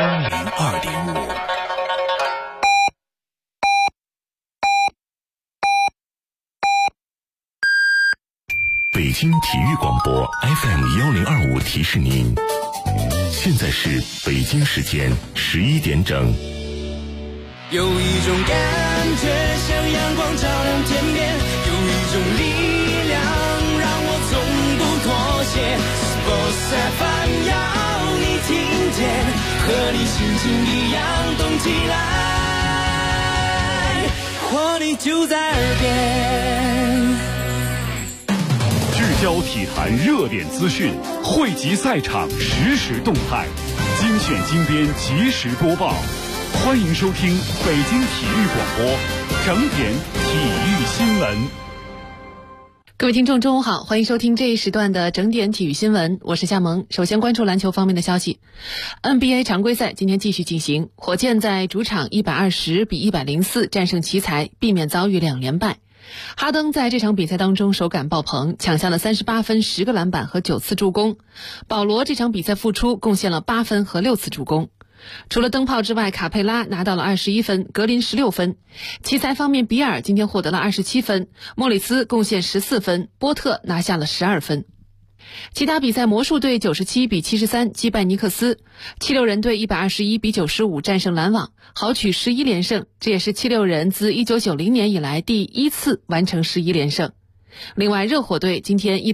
102.5。北京体育广播 FM1025提示您，现在是北京时间11点整。 有一种感觉像阳光照亮天边，有一种力量让我从不妥协。Sports FM 要你听见，和你心情一样动起来，活力就在耳边。 聚焦体坛热点资讯，汇集赛场实时动态，精选精编及时播报。欢迎收听北京体育广播整点体育新闻。 各位听众中午好，欢迎收听这一时段的整点体育新闻，我是夏萌。首先关注篮球方面的消息。 NBA 常规赛今天继续进行，火箭在主场120-104战胜奇才，避免遭遇2连败。哈登在这场比赛当中手感爆棚，抢下了38分、10个篮板和9次助攻。保罗这场比赛复出，贡献了8分和6次助攻。除了灯泡之外，卡佩拉拿到了21分，格林16分。奇才方面，比尔今天获得了27分，莫里斯贡献14分，波特拿下了12分。其他比赛，魔术队97-73击败尼克斯，76人队121-95战胜篮网，豪取11连胜，这也是76人自1990年以来第一次完成11连胜。另外，热火队今天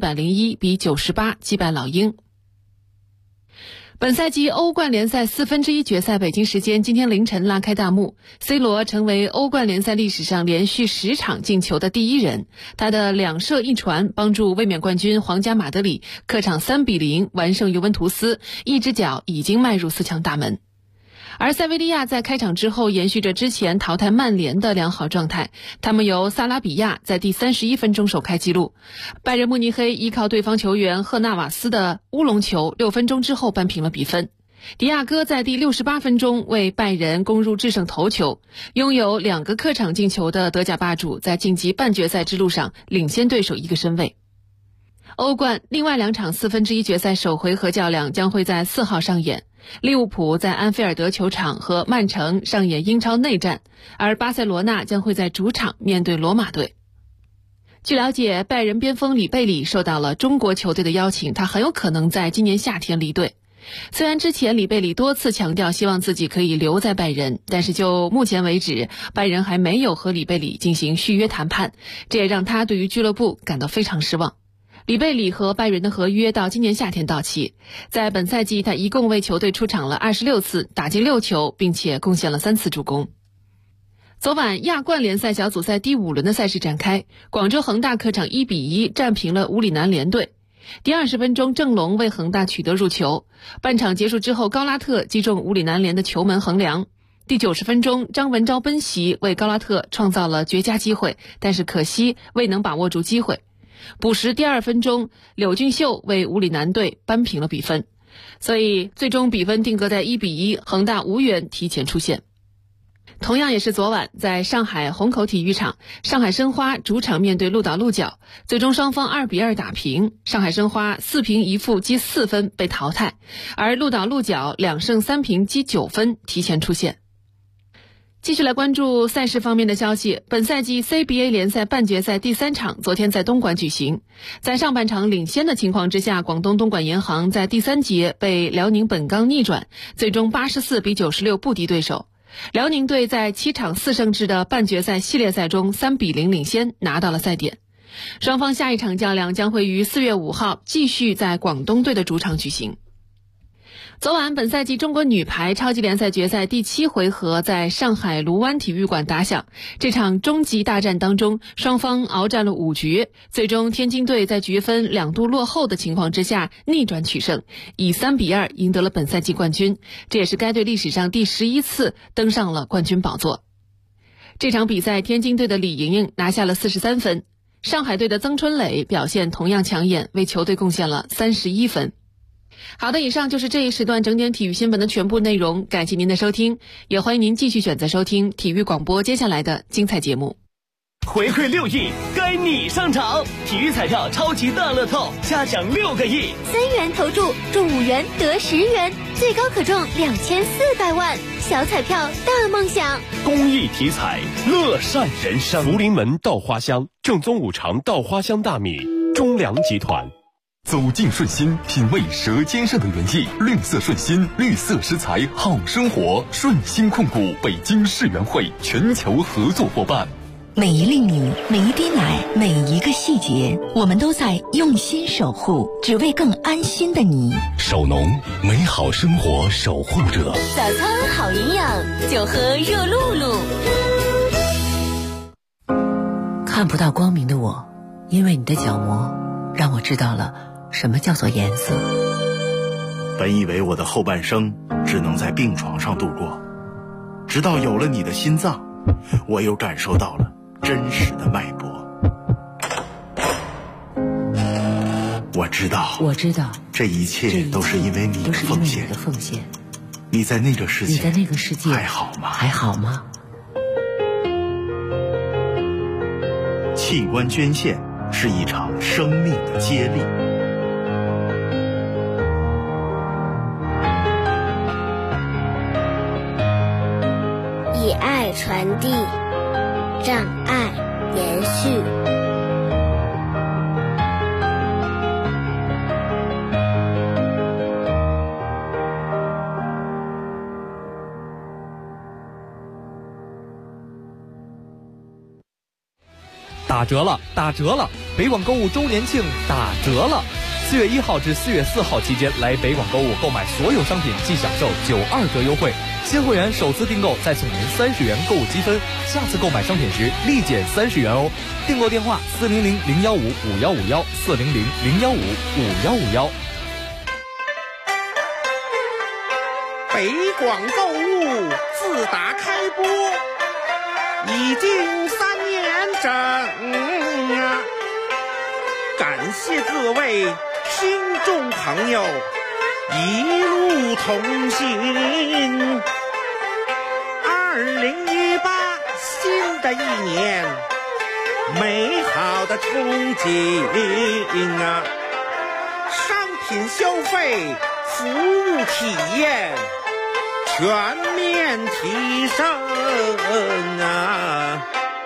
101-98击败老鹰。本赛季欧冠联赛1/4决赛北京时间今天凌晨拉开大幕 ，C 罗成为欧冠联赛历史上连续10场进球的第一人，他的2射1传帮助卫冕冠军皇家马德里客场3-0完胜尤文图斯，一只脚已经迈入4强大门。而塞维利亚在开场之后延续着之前淘汰曼联的良好状态，他们由萨拉比亚在第31分钟首开纪录，拜仁慕尼黑依靠对方球员赫纳瓦斯的乌龙球6分钟之后扳平了比分。迪亚哥在第68分钟为拜仁攻入制胜头球，拥有2个客场进球的德甲霸主在晋级半决赛之路上领先对手1个身位。欧冠另外2场1/4决赛首回合较量将会在4号上演，利物浦在安菲尔德球场和曼城上演英超内战，而巴塞罗那将会在主场面对罗马队。据了解，拜仁边锋里贝里受到了中国球队的邀请，他很有可能在今年夏天离队。虽然之前里贝里多次强调希望自己可以留在拜仁，但是就目前为止，拜仁还没有和里贝里进行续约谈判，这也让他对于俱乐部感到非常失望。里贝里和拜仁的合约到今年夏天到期，在本赛季他一共为球队出场了26次，打进6球，并且贡献了3次助攻。昨晚亚冠联赛小组赛第5轮的赛事展开，广州恒大客场1-1战平了武里南联队。第20分钟，郑龙为恒大取得入球。半场结束之后，高拉特击中武里南联的球门横梁。第90分钟，张文钊奔袭为高拉特创造了绝佳机会，但是可惜未能把握住机会。补时第2分钟，柳俊秀为武里南队扳平了比分，所以最终比分定格在1-1，恒大无缘提前出线。同样也是昨晚，在上海虹口体育场，上海申花主场面对鹿岛鹿角，最终双方2-2打平，上海申花4平1负积4分被淘汰，而鹿岛鹿角2胜3平积9分提前出线。继续来关注赛事方面的消息。本赛季 CBA 联赛半决赛第3场昨天在东莞举行，在上半场领先的情况之下，广东东莞银行在第3节被辽宁本钢逆转，最终84-96不敌对手。辽宁队在7场4胜制的半决赛系列赛中3-0领先，拿到了赛点。双方下一场较量将会于4月5号继续在广东队的主场举行。昨晚，本赛季中国女排超级联赛决赛第7回合在上海卢湾体育馆打响。这场终极大战当中，双方鏖战了5局，最终天津队在局分2度落后的情况之下逆转取胜，以3-2赢得了本赛季冠军，这也是该队历史上第11次登上了冠军宝座。这场比赛，天津队的李盈莹拿下了43分，上海队的曾春蕾表现同样抢眼，为球队贡献了31分。好的，以上就是这一时段整点体育新闻的全部内容，感谢您的收听，也欢迎您继续选择收听体育广播接下来的精彩节目。 回馈6亿，该你上场！体育彩票超级大乐透，加奖6个亿 ，3元投注中5元得10元，最高可中2400万。小彩票大梦想， 公益体彩，乐善人生。 福临门稻花香，正宗五常稻花香大米，中粮集团。 走进顺心，品味舌尖上的原意。绿色顺心，绿色食材好生活。顺心控股北京世园会全球合作伙伴。 每一粒米，每一滴奶，每一个细节，我们都在用心守护，只为更安心的你。 守农，美好生活守护者。 早餐好营养，就喝热露露。 看不到光明的我，因为你的角膜，让我知道了什么叫做颜色。 本以为我的后半生只能在病床上度过，直到有了你的心脏，我又感受到了真实的脉搏。我知道，这一切都是因为你的奉献。你在那个世界还好吗？器官捐献是一场生命的接力。 以爱传递，让爱延续。 打折了，打折了！北广购物周年庆打折了！4月1号至4月4号期间，来北广购物购买所有商品即享受92折优惠。新会员首次订购再送您30元购物积分，下次购买商品时立减30元哦。订购电话400-015-5151，400-015-5151。 北广购物自打开播已经3年整啊！感谢各位听众朋友一路同行。2018新的一年，美好的憧憬啊！商品消费，服务体验全面提升啊！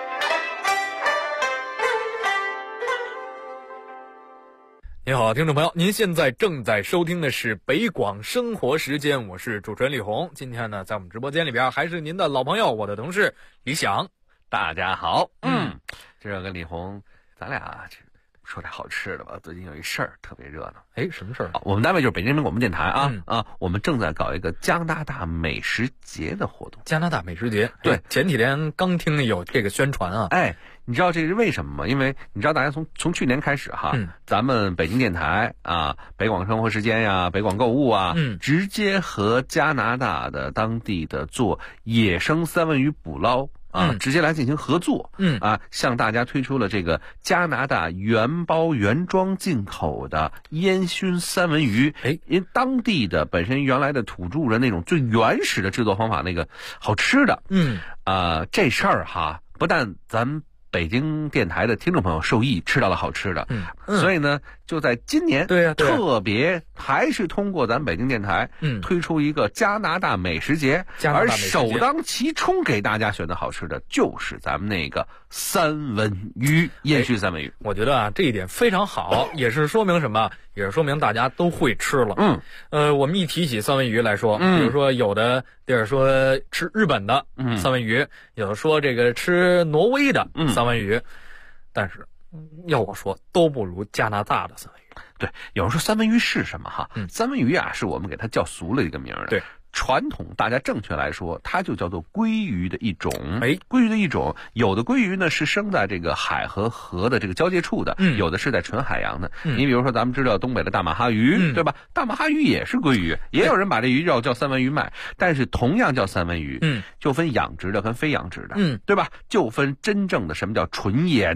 您好，听众朋友，您现在正在收听的是北广生活时间，我是主持人李红。今天呢，在我们直播间里边还是您的老朋友，我的同事李想。 大家好，这跟李红，咱俩说点好吃的吧。最近有一事儿特别热闹。 什么事儿？ 我们单位就是北京人民广播电台啊，我们正在搞一个加拿大美食节的活动。 加拿大美食节， 对， 前几天刚听有这个宣传啊。 你知道这是为什么吗？因为你知道大家从去年开始哈，咱们北京电台啊、北广生活时间呀、北广购物啊，直接和加拿大的当地的做野生三文鱼捕捞直接来进行合作，向大家推出了这个加拿大原包原装进口的烟熏三文鱼。因为当地的本身原来的土著人那种最原始的制作方法，那个好吃的，这事儿哈，不但咱们北京电台的听众朋友受益，吃到了好吃的，所以呢，就在今年，特别还是通过咱北京电台，推出一个加拿大美食节，而首当其冲给大家选择好吃的，就是咱们那个三文鱼，烟熏三文鱼。 我觉得啊，这一点非常好，也是说明什么？也是说明大家都会吃了。我们一提起三文鱼来说，比如说有的地儿说吃日本的三文鱼，有的说这个吃挪威的三文鱼，但是要我说都不如加拿大的三文鱼。 对，有人说三文鱼是什么哈？三文鱼啊，是我们给它叫俗了一个名儿的。 对， 传统大家正确来说，它就叫做鲑鱼的一种。鲑鱼的一种，有的鲑鱼呢是生在这个海和河的这个交界处的，有的是在纯海洋的。你比如说咱们知道东北的大马哈鱼，对吧？大马哈鱼也是鲑鱼，也有人把这鱼肉叫三文鱼卖，但是同样叫三文鱼，就分养殖的跟非养殖的，对吧？就分真正的什么叫纯野的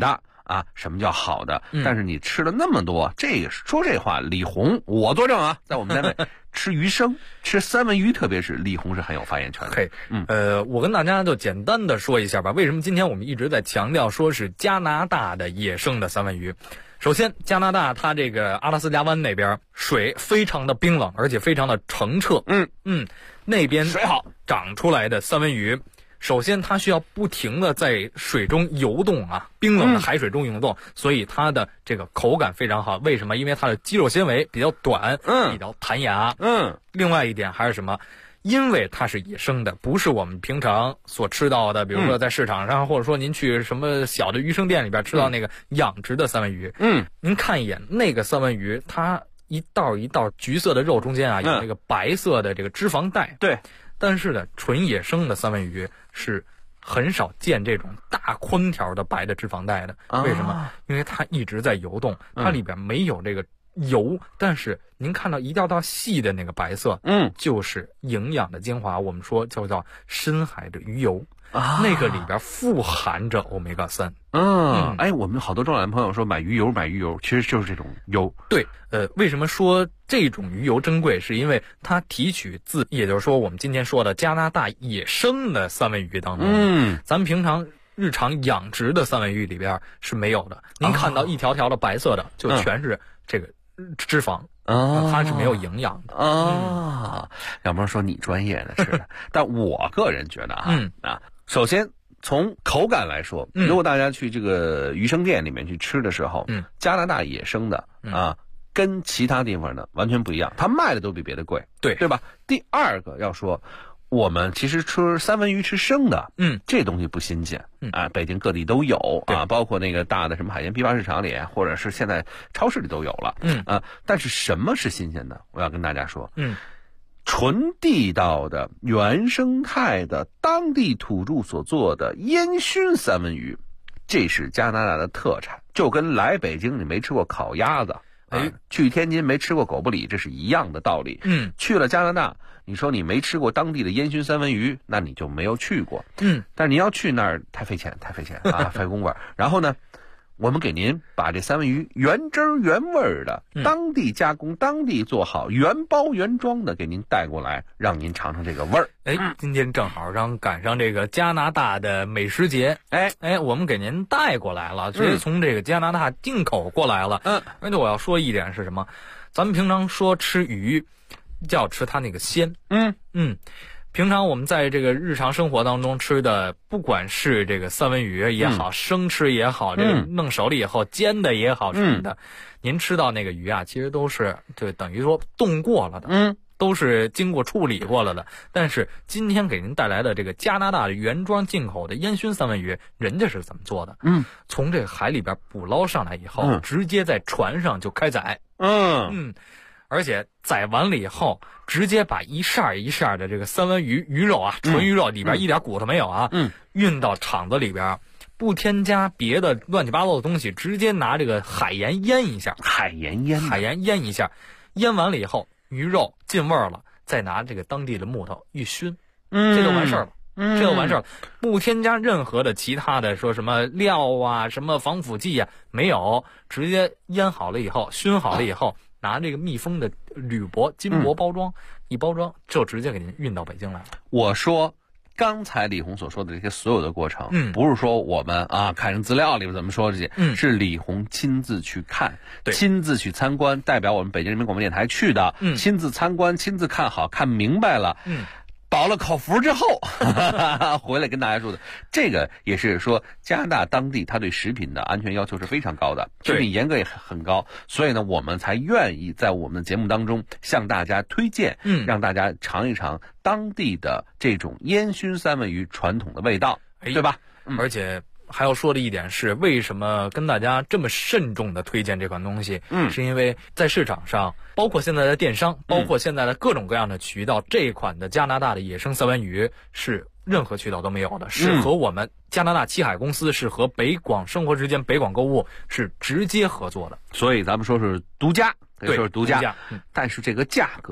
啊什么叫好的，但是你吃了那么多，这个说这话，李红我作证啊，在我们单位吃鱼生、吃三文鱼，特别是李红是很有发言权的。 我跟大家就简单的说一下吧，为什么今天我们一直在强调说是加拿大的野生的三文鱼。首先，加拿大它这个阿拉斯加湾那边水非常的冰冷，而且非常的澄澈。那边水好长出来的三文鱼，首先它需要不停的在水中游动啊，冰冷的海水中游动，所以它的这个口感非常好。为什么？因为它的肌肉纤维比较短，比较弹牙。另外一点还是什么？因为它是野生的，不是我们平常所吃到的，比如说在市场上，或者说您去什么小的鱼生店里边吃到那个养殖的三文鱼。您看一眼那个三文鱼，它一道一道橘色的肉中间啊，有那个白色的这个脂肪带。 对， 但是呢，纯野生的三文鱼是很少见这种大宽条的白的脂肪带的。为什么？因为它一直在游动，它里边没有这个油，但是您看到一道道细的那个白色，就是营养的精华，我们说叫深海的鱼油。那个里边富含着欧米伽3。 我们好多中老年朋友说买鱼油，其实就是这种油。 对，为什么说这种鱼油珍贵？是因为它提取自，也就是说我们今天说的加拿大野生的三文鱼当中。咱们平常日常养殖的三文鱼里边是没有的。您看到一条条的白色的，就全是这个脂肪。它是没有营养的要不然说你专业的是的，但我个人觉得首先从口感来说，如果大家去这个鱼生店里面去吃的时候，加拿大野生的跟其他地方的完全不一样，它卖的都比别的贵，对吧？第二个要说，我们其实吃三文鱼吃生的，这东西不新鲜，北京各地都有啊，包括那个大的什么海鲜批发市场里，或者是现在超市里都有了，但是什么是新鲜的？我要跟大家说，纯地道的、原生态的、当地土著所做的烟熏三文鱼，这是加拿大的特产，就跟来北京你没吃过烤鸭子，去天津没吃过狗不理，这是一样的道理。去了加拿大，你说你没吃过当地的烟熏三文鱼，那你就没有去过。但是你要去那儿太费钱啊，费功夫。然后呢，我们给您把这三文鱼原汁原味的、当地加工、当地做好、原包原装的给您带过来，让您尝尝这个味儿。 今天正好赶上这个加拿大的美食节，我们给您带过来了，直接从这个加拿大进口过来了。而且我要说一点是什么？咱们平常说吃鱼，就要吃它那个鲜。平常我们在这个日常生活当中吃的，不管是这个三文鱼也好，生吃也好，这个弄熟了以后煎的也好什么的，您吃到那个鱼啊，其实都是就等于说冻过了的，都是经过处理过了的。但是今天给您带来的这个加拿大的原装进口的烟熏三文鱼，人家是怎么做的？从这个海里边捕捞上来以后，直接在船上就开宰。而且宰完了以后，直接把一扇一扇的这个三文鱼鱼肉啊，纯鱼肉里边一点骨头没有啊，运到厂子里边，不添加别的乱七八糟的东西，直接拿这个海盐腌一下。海盐腌一下，腌完了以后，鱼肉进味儿了，再拿这个当地的木头一熏，这就完事儿了。不添加任何的其他的说什么料啊、什么防腐剂啊，没有，直接腌好了以后，熏好了以后。拿这个密封的铝箔、金箔包装，一包装就直接给您运到北京来了。 我说，刚才李红所说的这些所有的过程，不是说我们看人资料里面怎么说这些，是李红亲自去看，亲自去参观，代表我们北京人民广播电台去的，亲自参观、亲自看好看明白了，保了口福之后回来跟大家说的，这个也是说加拿大当地它对食品的安全要求是非常高的，食品严格也很高，所以呢我们才愿意在我们的节目当中向大家推荐，让大家尝一尝当地的这种烟熏三文鱼传统的味道，对吧？ 而且还要说的一点是，为什么跟大家这么慎重的推荐这款东西？是因为在市场上，包括现在的电商，包括现在的各种各样的渠道，这一款的加拿大的野生三文鱼是任何渠道都没有的，是和我们加拿大七海公司，是和北广生活时间、北广购物是直接合作的， 所以咱们说是独家。 对， 说是独家，但是这个价格呀，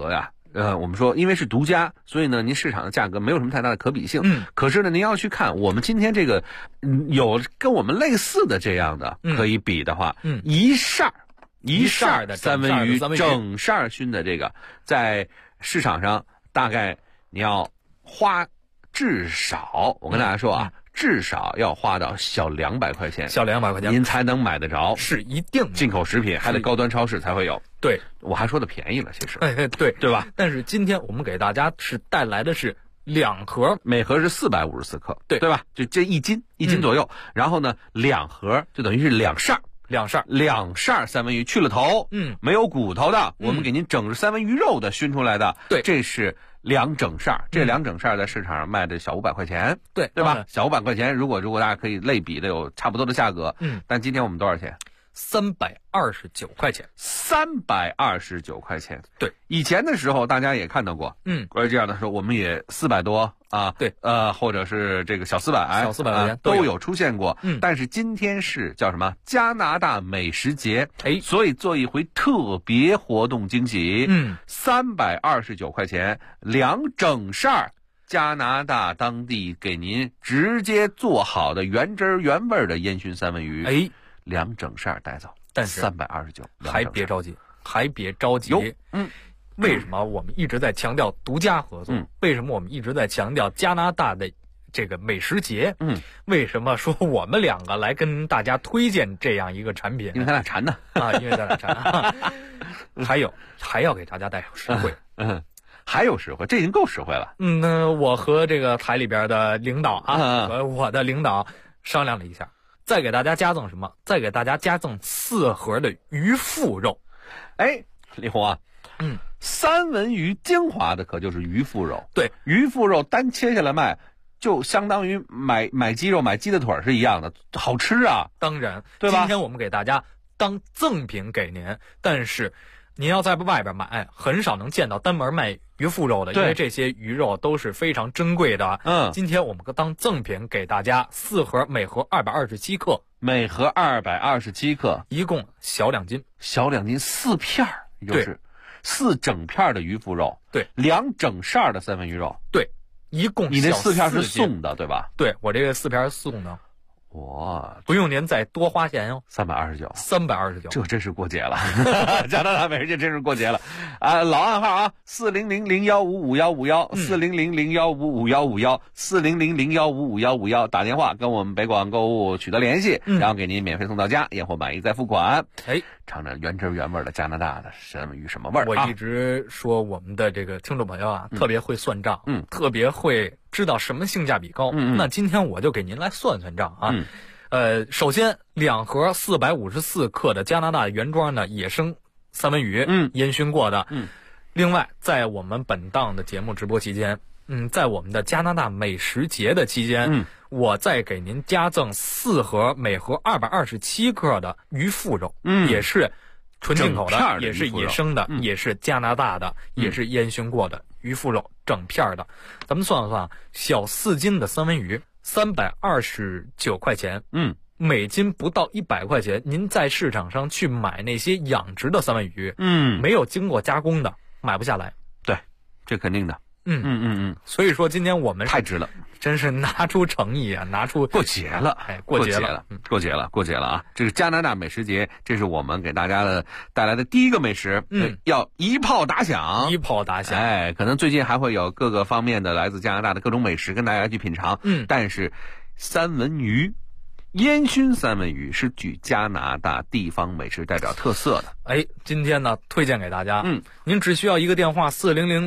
我们说因为是独家，所以呢，您市场的价格没有什么太大的可比性。可是呢，您要去看我们今天这个，有跟我们类似的这样的可以比的话，一扇的三文鱼，整扇熏的这个，在市场上大概你要花至少，我跟大家说啊。至少要花到小200块钱，您才能买得着， 是一定进口食品，还得高端超市才会有。 对， 我还说的便宜了，其实， 对吧？ 但是今天我们给大家是带来的是2盒， 每盒是454克， 对吧？就这1斤左右。然后呢，2盒就等于是2扇三文鱼，去了头，没有骨头的，我们给您整三文鱼肉的熏出来的， 对， 这是2整扇，这2整扇在市场上卖的小500块钱， 对吧？小500块钱，如果大家可以类比的有差不多的价格，但今天我们多少钱 ？329块钱 ，329块钱。 对， 以前的时候大家也看到过，这样的时候我们也400多啊， 对， 或者是这个小400 块钱都有出现过。但是今天是叫什么？加拿大美食节，所以做一回特别活动惊喜，329块钱2整扇加拿大当地给您直接做好的原汁原味的烟熏三文鱼，2整扇带走， 但是 329， 还别着急，为什么我们一直在强调独家合作？为什么我们一直在强调加拿大的这个美食节？为什么说我们2个来跟大家推荐这样一个产品？ 因为咱俩馋呢因为咱俩馋。还要给大家带上实惠。 还有实惠，这已经够实惠了。 我和这个台里边的领导和我的领导商量了一下，再给大家加赠什么？再给大家加赠4盒的鱼腹肉。 李红啊，三文鱼精华的可就是鱼腹肉。 对， 鱼腹肉单切下来卖，就相当于买鸡肉、买鸡的腿是一样的，好吃啊。 当然， 对吧？ 今天我们给大家当赠品给您，但是您要在外边买，很少能见到单门卖鱼腹肉的，因为这些鱼肉都是非常珍贵的。今天我们当赠品给大家4盒，每盒227克， 每盒227克， 一共小2斤 ，4片儿，就是4整片的鱼腹肉， 对 ，2整扇的三文鱼肉， 对，一共你那4片是送的，对吧？ 对，我这个4片是送的。 哇， 不用您再多花钱哟 ，329，这真是过节了，加拿大美食节真是过节了啊！老暗号啊，40001555151，40001555151，400015551，打电话跟我们北广购物取得联系，然后给您免费送到家，验货满意再付款。尝尝原汁原味的加拿大的三文鱼什么味儿？ 我一直说我们的这个听众朋友特别会算账，特别会知道什么性价比高。那今天我就给您来算算账啊。首先2盒454克的加拿大原装的野生三文鱼，烟熏过的。另外，在我们本档的节目直播期间，在我们的加拿大美食节的期间，我再给您加赠4盒，每盒227克的鱼腹肉，也是纯进口的，也是野生的，也是加拿大的，也是烟熏过的鱼腹肉，整片的。咱们算算，小4斤的三文鱼329块钱，每斤不到100块钱。您在市场上去买那些养殖的三文鱼，没有经过加工的，买不下来。 对，这肯定的。 所以说今天我们太值了， 真是拿出诚意啊，拿出过节了， 过节了啊！这是加拿大美食节，这是我们给大家带来的第一个美食，要一炮打响，可能最近还会有各个方面的来自加拿大的各种美食跟大家去品尝，但是三文鱼。烟熏三文鱼是具加拿大地方美食代表特色的。 今天呢推荐给大家，您只需要一个电话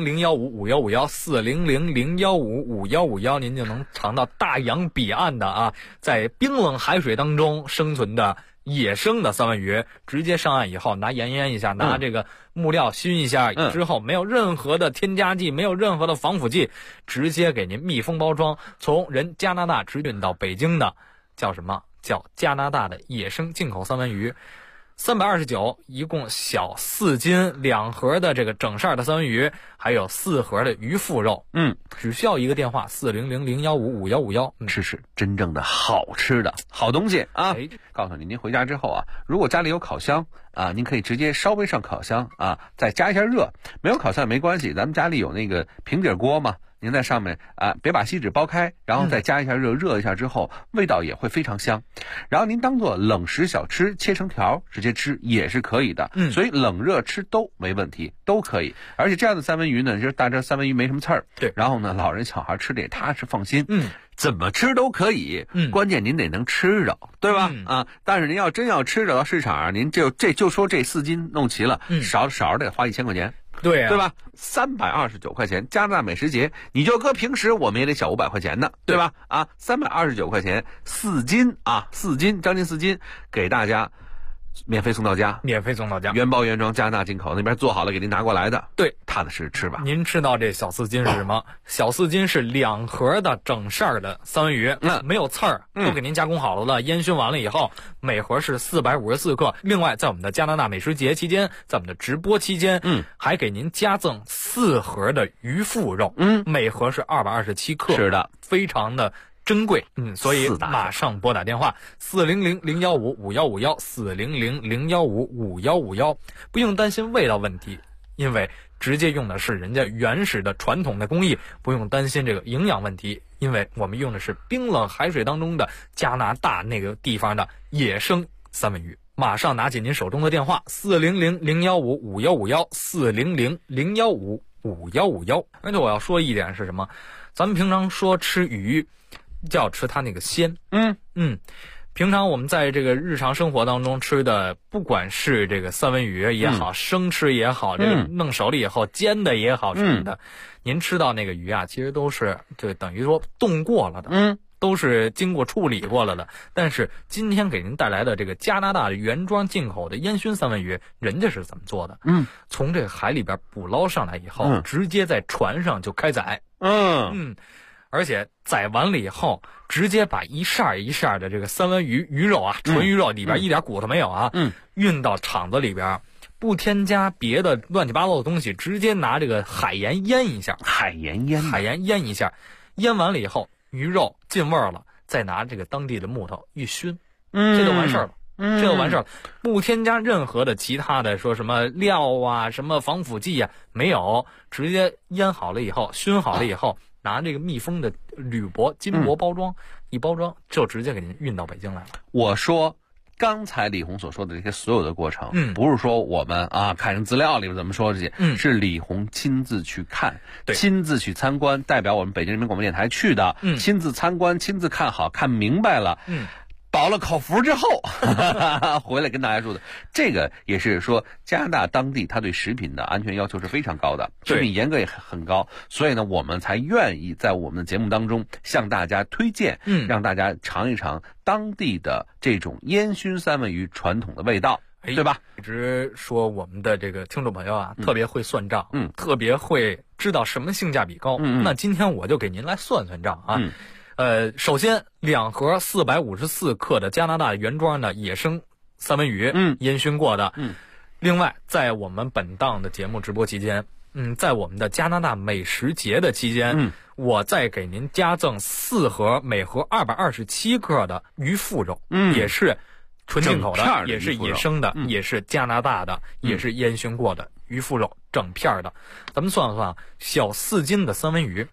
400015551，400015551，您就能尝到大洋彼岸的在冰冷海水当中生存的野生的三文鱼，直接上岸以后拿盐腌一下，拿这个木料熏一下之后，没有任何的添加剂，没有任何的防腐剂，直接给您密封包装，从加拿大直运到北京的。叫什么？叫加拿大的野生进口三文鱼。 329，一共小4斤，2盒的这个整扇的三文鱼，还有4盒的鱼腹肉。只需要一个电话400-015-5151， 吃吃真正的好吃的好东西啊！告诉您回家之后啊，如果家里有烤箱啊，您可以直接稍微上烤箱啊，再加一下热。没有烤箱也没关系，咱们家里有那个平底锅嘛。您在上面啊，别把锡纸剥开，然后再加一下热，热一下之后，味道也会非常香。然后您当做冷食小吃，切成条直接吃也是可以的。所以冷热吃都没问题，都可以。而且这样的三文鱼呢，就是大家三文鱼没什么刺儿， 对。 然后呢，老人小孩吃的也踏实放心。怎么吃都可以，关键您得能吃着，对吧？啊，但是您要真要吃着到市场上，您就说这4斤弄齐了，少得花1000块钱。 对啊， 对吧？329块钱，加拿大美食节，你就搁平时我们也得小500块钱呢，对吧？啊，329块钱4斤啊，4斤，将近4斤，给大家免费送到家，原包原装，加拿大进口，那边做好了给您拿过来的。 对， 踏踏实实吃吧。 您知道这小4斤是什么？小4斤是2盒的整扇的三文鱼，没有刺儿，都给您加工好了，烟熏完了以后，每盒是454克。另外，在我们的加拿大美食节期间，在我们的直播期间，还给您加赠4盒的鱼腹肉，每盒是227克， 是的， 非常的珍贵，所以马上拨打电话400-015-5151，400-015-5151，不用担心味道问题，因为直接用的是人家原始的传统的工艺，不用担心这个营养问题，因为我们用的是冰冷海水当中的加拿大那个地方的野生三文鱼。马上拿起您手中的电话400-015-5151，400-015-5151。而且我要说一点是什么？咱们平常说吃鱼就要吃它那个鲜。平常我们在这个日常生活当中吃的，不管是这个三文鱼也好，生吃也好，这个弄熟了以后煎的也好什么的，您吃到那个鱼啊，其实都是就等于说冻过了的，都是经过处理过了的。但是今天给您带来的这个加拿大原装进口的烟熏三文鱼，人家是怎么做的？从这个海里边捕捞上来以后，直接在船上就开宰。而且宰完了以后，直接把一扇一扇的这个三文鱼肉啊，纯鱼肉里边一点骨头没有啊，运到厂子里边，不添加别的乱七八糟的东西，直接拿这个海盐腌一下，海盐腌一下，腌完了以后，鱼肉进味儿了，再拿这个当地的木头一熏，这就完事儿了。不添加任何的其他的说什么料啊、什么防腐剂啊，没有，直接腌好了以后，熏好了以后，拿这个密封的铝箔、金箔包装，一包装就直接给您运到北京来了。 我说刚才李红所说的这些所有的过程，不是说我们啊看人资料里面怎么说这些，是李红亲自去看，亲自去参观，代表我们北京人民广播电台去的，亲自参观，亲自看好看明白了，保了口福之后回来跟大家说的，这个也是说加拿大当地他对食品的安全要求是非常高的，食品严格也很高，所以呢我们才愿意在我们的节目当中向大家推荐，让大家尝一尝当地的这种烟熏三文鱼传统的味道，对吧？ 一直说我们的这个听众朋友啊，特别会算账，特别会知道什么性价比高，那今天我就给您来算算账啊。首先2盒454克的加拿大原装的野生三文鱼，烟熏过的。另外，在我们本档的节目直播期间，在我们的加拿大美食节的期间，我再给您加赠4盒，每盒227克的鱼腹肉，也是纯进口的，也是野生的，也是加拿大的，也是烟熏过的鱼腹肉，整片的。咱们算算，小4斤的三文鱼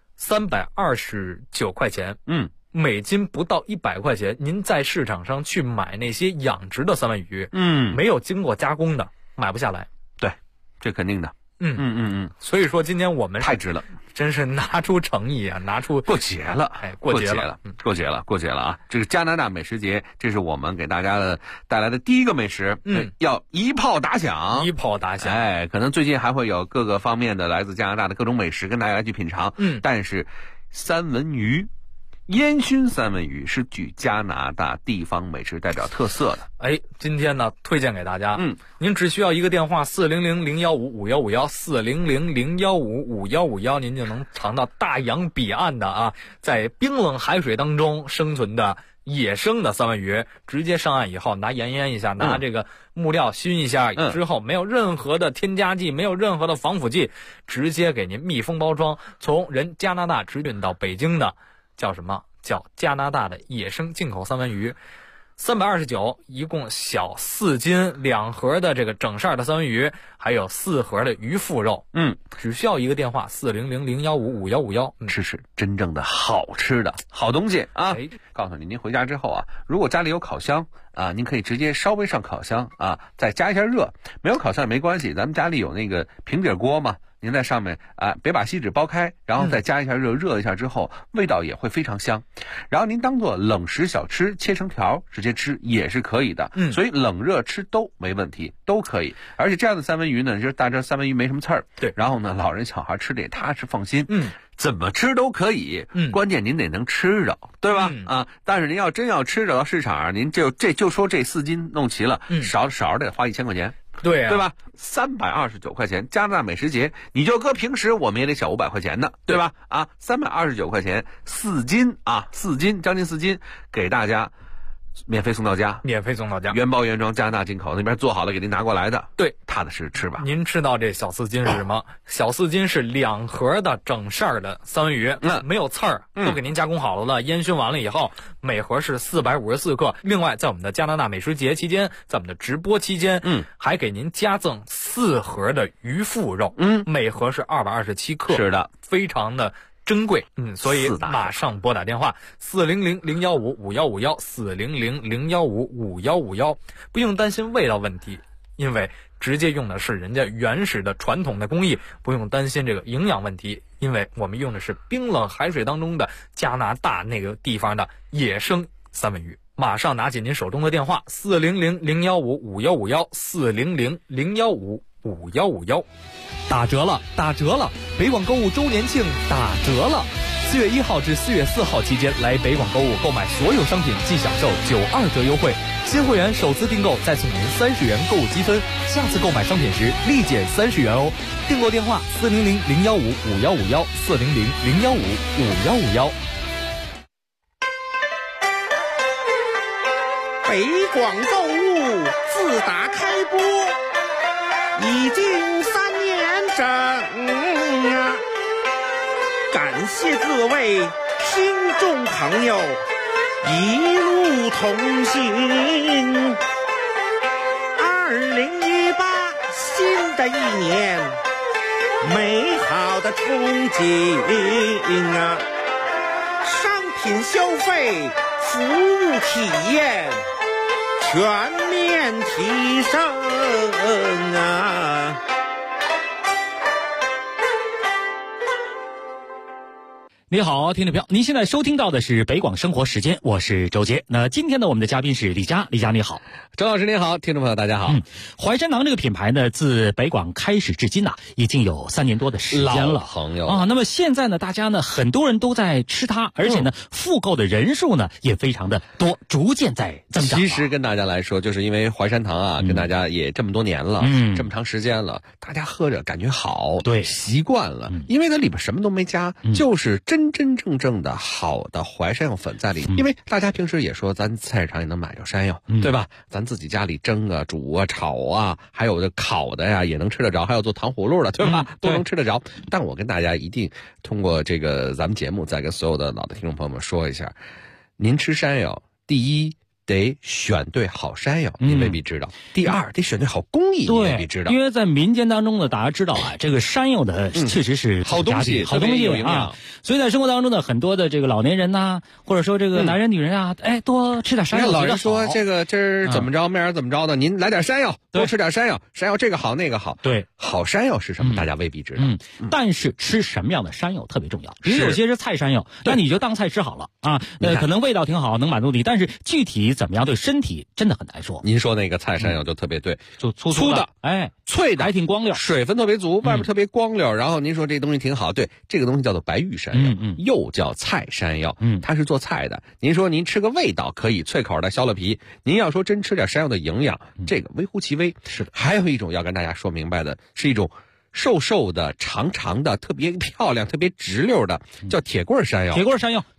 329块钱，每斤不到100块钱。您在市场上去买那些养殖的三文鱼，没有经过加工的，买不下来。 对，这肯定的。 所以说今天我们太值了， 真是拿出诚意啊，拿出过节了， 过节了啊！这个加拿大美食节，这是我们给大家带来的第一个美食，要一炮打响，可能最近还会有各个方面的来自加拿大的各种美食跟大家去品尝，但是三文鱼。烟熏三文鱼是具加拿大地方美食代表特色的。 今天呢推荐给大家，您只需要一个电话400-015-5151，400-015-5151，您就能尝到大洋彼岸的啊，在冰冷海水当中生存的野生的三文鱼，直接上岸以后拿盐腌一下，拿这个木料熏一下之后，没有任何的添加剂，没有任何的防腐剂，直接给您密封包装，从人加拿大直运到北京的，叫什么？叫加拿大的野生进口三文鱼。329，一共小4斤，2盒的这个整扇的三文鱼，还有4盒的鱼腹肉。只需要一个电话400-015-5151， 吃真正的好吃的好东西啊！告诉您回家之后啊，如果家里有烤箱啊，您可以直接稍微上烤箱啊，再加一下热。没有烤箱也没关系，咱们家里有那个平底锅嘛。您在上面别把锡纸剥开，然后再加一下热，热一下之后，味道也会非常香。然后您当做冷食小吃，切成条直接吃也是可以的。所以冷热吃都没问题，都可以。而且这样的三文鱼呢，就是大家三文鱼没什么刺儿， 对。 然后呢，老人小孩吃的也踏实放心。怎么吃都可以，关键您得能吃着，对吧？但是您要真要吃着到市场上，您就说这4斤弄齐了，少得花1000块钱。对吧？329块钱，加拿大美食节，你就搁平时我们也得小500块钱呢，对吧？329块钱4斤，4斤将近4斤，给大家免费送到家，原包原装，加拿大进口，那边做好了给您拿过来的。对，踏踏实实吃吧。 您吃到这小4斤是什么？小4斤是2盒的整扇的三文鱼，没有刺儿，都给您加工好了的，烟熏完了以后，每盒是454克。另外，在我们的加拿大美食节期间，在我们的直播期间，还给您加赠4盒的鱼腹肉，每盒是227克， 是的， 非常的珍贵，所以马上拨打电话400-015-5151，400-015-5151，不用担心味道问题，因为直接用的是人家原始的传统的工艺，不用担心这个营养问题，因为我们用的是冰冷海水当中的加拿大那个地方的野生三文鱼。马上拿起您手中的电话400-015-5151，400-015-5151。 打折了，北广购物周年庆打折了！4月1号至4月4号期间来北广购物购买所有商品即享受92折优惠，新会员首次订购再送您30元购物积分，下次购买商品时立减30元哦。订购电话400-015-5151，400-015-5151。 北广购物自打开播已经3年整感谢各位听众朋友一路同行。2018新的一年，美好的憧憬商品消费，服务体验全面提升你好，听众朋友，您现在收听到的是北广生活时间，我是周杰。那今天呢，我们的嘉宾是李佳，李佳你好。 周老师您好，听众朋友大家好。 淮山堂这个品牌呢，自北广开始至今已经有3年多的时间了， 老朋友那么现在呢，大家呢很多人都在吃它，而且呢，复购的人数呢也非常的多，逐渐在增长。 其实跟大家来说，就是因为淮山堂跟大家也这么多年了，这么长时间了，大家喝着感觉好， 对， 习惯了，因为它里边什么都没加，就是真正的好的淮山药粉在里。因为大家平时也说，咱菜市场也能买着山药，对吧？咱自己家里蒸啊、煮啊、炒啊，还有这烤的呀，也能吃得着，还有做糖葫芦的，对吧？都能吃得着。但我跟大家一定通过这个咱们节目，再跟所有的老的听众朋友们说一下，您吃山药，第一得选对好山药，您未必知道；第二得选对好工艺，您未必知道。 因为在民间当中呢，大家知道这个山药的确实是好东西， 好东西有营养。 所以在生活当中呢，很多的这个老年人呐，或者说这个男人女人啊，多吃点山药。 老人说这个今儿怎么着，明儿怎么着的，您来点山药，多吃点山药，山药这个好那个好。 对， 好山药是什么？大家未必知道。 但是吃什么样的山药特别重要。比如有些是菜山药，那你就当菜吃好了啊。可能味道挺好，能满足你，但是具体怎么样对身体真的很难说。 您说那个菜山药就特别对， 就粗的，脆的，还挺光溜， 水分特别足，外面特别光溜。然后您说这东西挺好，对，这个东西叫做白玉山药，又叫菜山药，它是做菜的。您说您吃个味道可以，脆口的削了皮。您要说真吃点山药的营养，这个微乎其微。 是的， 还有一种要跟大家说明白的，是一种瘦瘦的、长长的、特别漂亮、特别直溜的，叫铁棍山药。 铁棍山药， 对吧？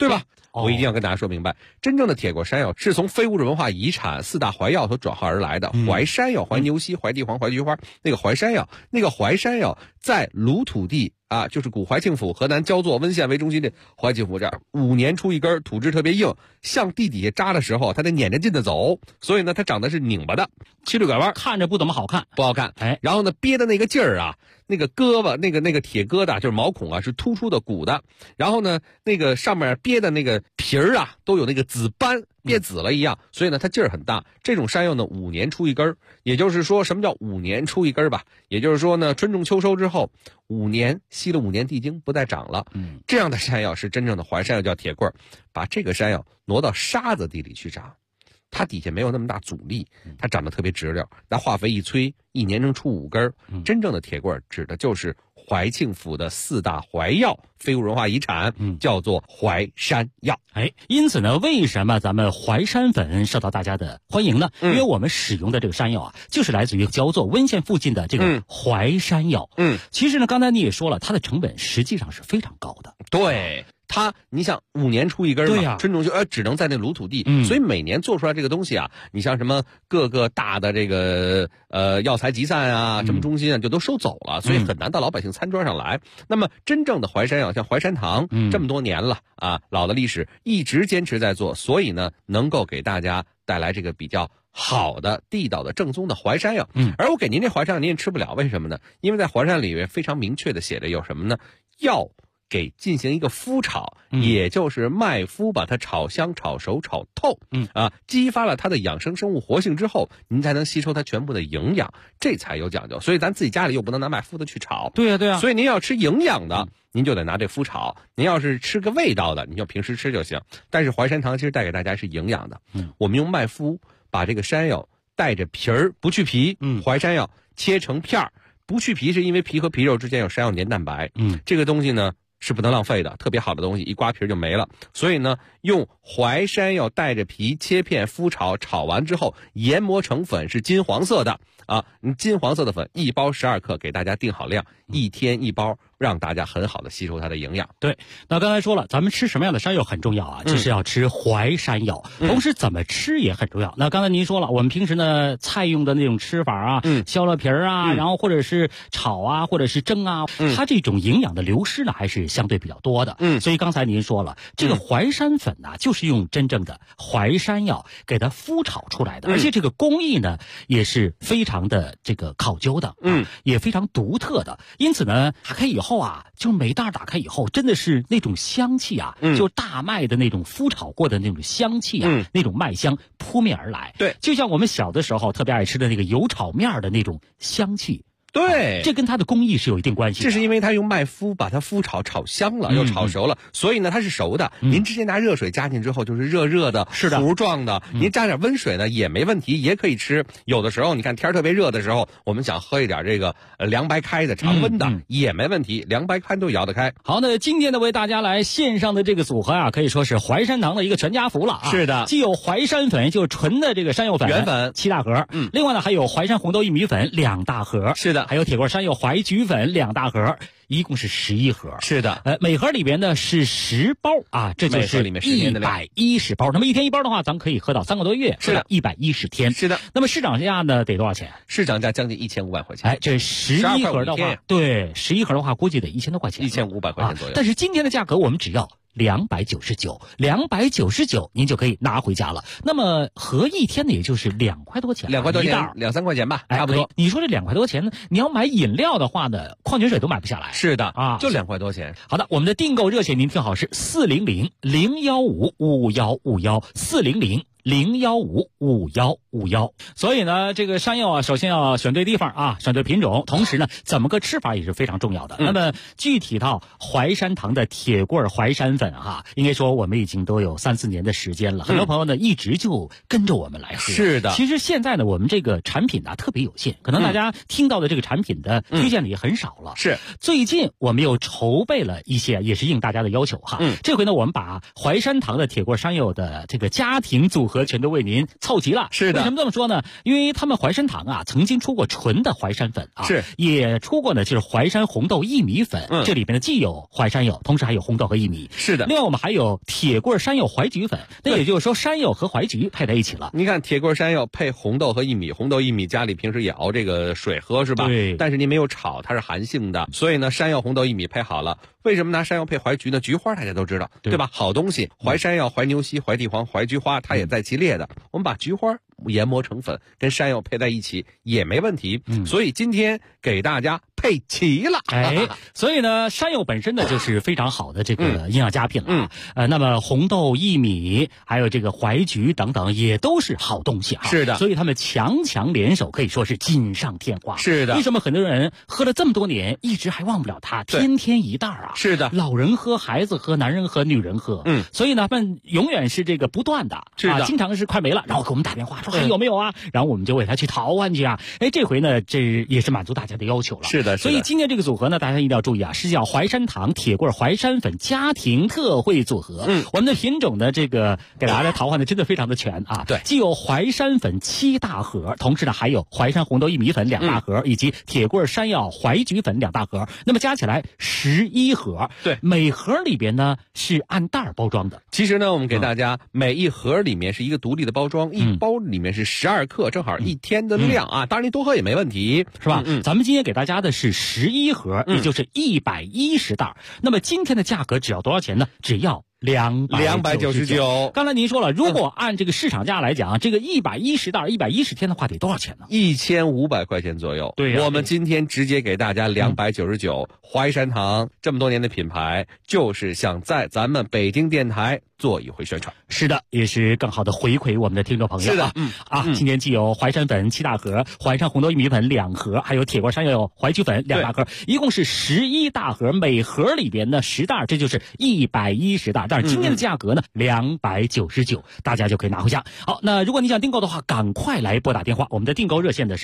我一定要跟大家说明白，真正的铁锅山药是从非物质文化遗产4大怀药所转化而来的。淮山药、淮牛膝、淮地黄、淮菊花，那个淮山药，那个淮山药在鲁土地啊，就是古淮庆府河南焦作温县为中心的淮庆府这儿，5年出一根，土质特别硬，向地底下扎的时候，它得撵着劲的走，所以呢，它长得是拧巴的，7溜拐弯， 看着不怎么好看， 不好看。 哎， 然后呢，憋的那个劲儿啊，那个胳膊，那个铁疙瘩就是毛孔啊，是突出的鼓的。然后呢，那个上面憋的那个皮儿啊，都有那个紫斑，憋紫了一样，所以呢，它劲儿很大。这种山药呢，5年出一根，也就是说，什么叫5年出一根吧？也就是说呢，春种秋收之后，5年吸了5年地精，不再长了。这样的山药是真正的淮山药，叫铁棍儿。把这个山药挪到沙子地里去长。它底下没有那么大阻力，它长得特别直溜，拿化肥一催，1年能出5根。真正的铁棍指的就是淮庆府的4大淮药，非物质文化遗产，叫做淮山药。 哎，因此呢，为什么咱们淮山粉受到大家的欢迎呢？因为我们使用的这个山药啊，就是来自于焦作温县附近的这个淮山药。其实呢，刚才你也说了，它的成本实际上是非常高的。 对。你想5年出一根嘛，对呀，春种就只能在那鲁土地，所以每年做出来这个东西啊，你像什么各个大的这个药材集散啊，什么中心啊，就都收走了，所以很难到老百姓餐桌上来。那么真正的淮山药，像淮山堂，这么多年了啊，老的历史一直坚持在做，所以呢，能够给大家带来这个比较好的地道的正宗的淮山药。而我给您这淮山药您也吃不了，为什么呢？因为在淮山里面非常明确的写着有什么呢？要给进行一个麸炒，也就是麦麸把它炒香、炒熟、炒透，激发了它的养生生物活性之后，您才能吸收它全部的营养，这才有讲究。所以咱自己家里又不能拿麦麸的去炒， 对呀对呀。 所以您要吃营养的，您就得拿这麸炒；您要是吃个味道的，您就平时吃就行。但是淮山堂其实带给大家是营养的，我们用麦麸把这个山药带着皮儿不去皮，淮山药切成片儿，不去皮是因为皮和皮肉之间有山药粘蛋白，这个东西呢是不能浪费的，特别好的东西一刮皮就没了。所以呢，用淮山药带着皮切片麸炒，炒完之后研磨成粉，是金黄色的啊，金黄色的粉1包12克，给大家定好量，1天1包，让大家很好的吸收它的营养。 对，那刚才说了，咱们吃什么样的山药很重要啊，就是要吃淮山药，同时怎么吃也很重要。那刚才您说了，我们平时呢菜用的那种吃法啊，削了皮儿啊，然后或者是炒啊，或者是蒸啊，它这种营养的流失呢还是相对比较多的。所以刚才您说了，这个淮山粉呢，就是用真正的淮山药给它麸炒出来的，而且这个工艺呢也是非常的这个考究的，也非常独特的。因此呢，打开以后啊，就每袋打开以后，真的是那种香气啊，就大麦的那种麸炒过的那种香气啊，那种麦香扑面而来。 对， 就像我们小的时候特别爱吃的那个油炒面的那种香气。 对， 这跟它的工艺是有一定关系的。 这是因为它用麦麸把它麸炒香了，又炒熟了，所以呢它是熟的。您直接拿热水加进之后就是热热的， 是的， 糊状的。您加点温水呢也没问题，也可以吃。有的时候你看天特别热的时候，我们想喝一点这个凉白开的常温的也没问题，凉白开都摇得开。 好，那今天呢为大家来线上的这个组合啊，可以说是淮山堂的一个全家福了啊。 是的， 既有淮山粉，就是纯的这个山药粉原粉 7大盒，另外呢还有淮山红豆薏米粉2大盒， 是的， 还有铁棍山药淮菊粉2大盒，一共是11盒。 是的， 每盒里边呢是10包啊，这就是110包。那么1天1包的话，咱们可以喝到3个多月， 是的 ，110天。 是的。 那么市场价呢得多少钱？ 市场价将近1500块钱。 哎，这11盒的话，对，11盒的话估计得1000多块钱 ，1500块钱左右。 但是今天的价格我们只要299，您就可以拿回家了。那么合1天呢，也就是2块多钱 ，2块多钱，2、3块钱吧，差不多。 你说这2块多钱呢？你要买饮料的话呢，矿泉水都买不下来。 是的啊， 就2块多钱。 好的，我们的订购热线您听好是400-015-5151，400-015-5151。所以呢，这个山药啊，首先要选对地方啊，选对品种，同时呢，怎么个吃法也是非常重要的。那么具体到淮山堂的铁棍淮山粉哈，应该说我们已经都有3、4年的时间了，很多朋友呢一直就跟着我们来喝。 是的， 其实现在呢，我们这个产品呢特别有限，可能大家听到的这个产品的推荐的也很少了。 是， 最近我们又筹备了一些，也是应大家的要求哈。这回呢，我们把淮山堂的铁棍山药的这个家庭组合合全都为您凑齐了。 是的， 为什么这么说呢？因为他们淮山堂啊，曾经出过纯的淮山粉啊， 是也出过呢，就是淮山红豆薏米粉。这里边呢既有淮山柚，同时还有红豆和薏米。 是的。 另外我们还有铁棍山柚淮菊粉，那也就是说山柚和淮菊配在一起了。 你看铁棍山柚配红豆和薏米，红豆薏米家里平时也熬这个水喝是吧？ 对。 但是您没有炒，它是寒性的，所以呢山柚红豆薏米配好了。为什么拿山药配淮菊呢？菊花大家都知道，对吧？好东西，淮山药、淮牛膝、淮地黄、淮菊花，它也在其列的。我们把菊花研磨成粉，跟山药配在一起也没问题。所以今天给大家配齐了。 所以呢，山药本身呢就是非常好的这个营养佳品了。那么红豆、薏米，还有这个淮菊等等，也都是好东西啊。 是的， 所以他们强强联手，可以说是锦上添花。 是的。 为什么很多人喝了这么多年，一直还忘不了它？天天一袋啊。 是的， 老人喝，孩子喝，男人喝，女人喝。所以呢，他们永远是这个不断的。 是的， 经常是快没了，然后给我们打电话说还有没有啊？然后我们就为他去淘换去啊。这回呢，这也是满足大家的要求了。 是的， 所以今天这个组合呢，大家一定要注意啊，是叫淮山堂铁棍淮山粉家庭特惠组合。我们的品种的这个给大家来淘换的真的非常的全啊。 对， 既有淮山粉7大盒，同时呢还有淮山红豆薏米粉2大盒，以及铁棍山药淮菊粉2大盒，那么加起来11盒。 对， 每盒里边呢是按袋包装的。 其实呢，我们给大家每一盒里面是一个独立的包装，一包里面是12克，正好1天的量啊。当然您多喝也没问题， 是吧？咱们今天给大家的是11盒，也就是110袋。那么今天的价格只要多少钱呢？只要299。刚才您说了，如果按这个市场价来讲，这个110袋110天的话，得多少钱呢 ？1500块钱左右。 对呀， 我们今天直接给大家299。淮山堂这么多年的品牌，就是想在咱们北京电台做一回宣传。 是的，也是更好的回馈我们的听众朋友。 是的， 今天既有淮山粉7大盒，淮山红豆薏米粉2盒，还有铁棍山药淮菊粉2大盒，一共是11大盒，每盒里边呢10袋，这就是110袋。但是今天的价格呢299，大家就可以拿回家。好，那如果你想订购的话，赶快来拨打电话，我们的订购热线的是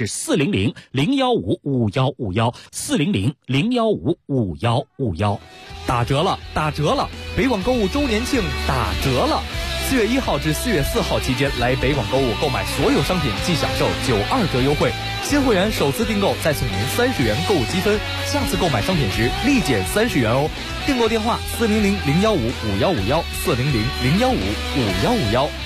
400-015-5151，400-015-5151， 打折了，打折了！北广购物周年庆打折了！4月1号至4月4号期间，来北广购物购买所有商品即享受92折优惠。新会员首次订购再送您30元购物积分，下次购买商品时立减30元哦。订购电话400-015-5151，400-015-5151。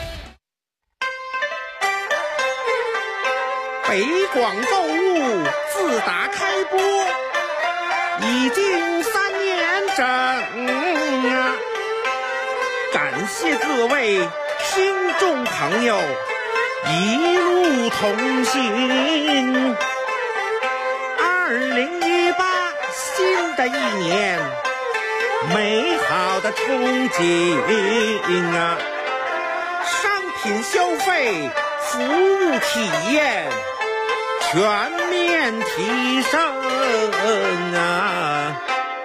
北广购物自打开播已经3年整啊！感谢各位听众朋友一路同行。2018新的一年，美好的憧憬啊！商品消费，服务体验全面提升啊！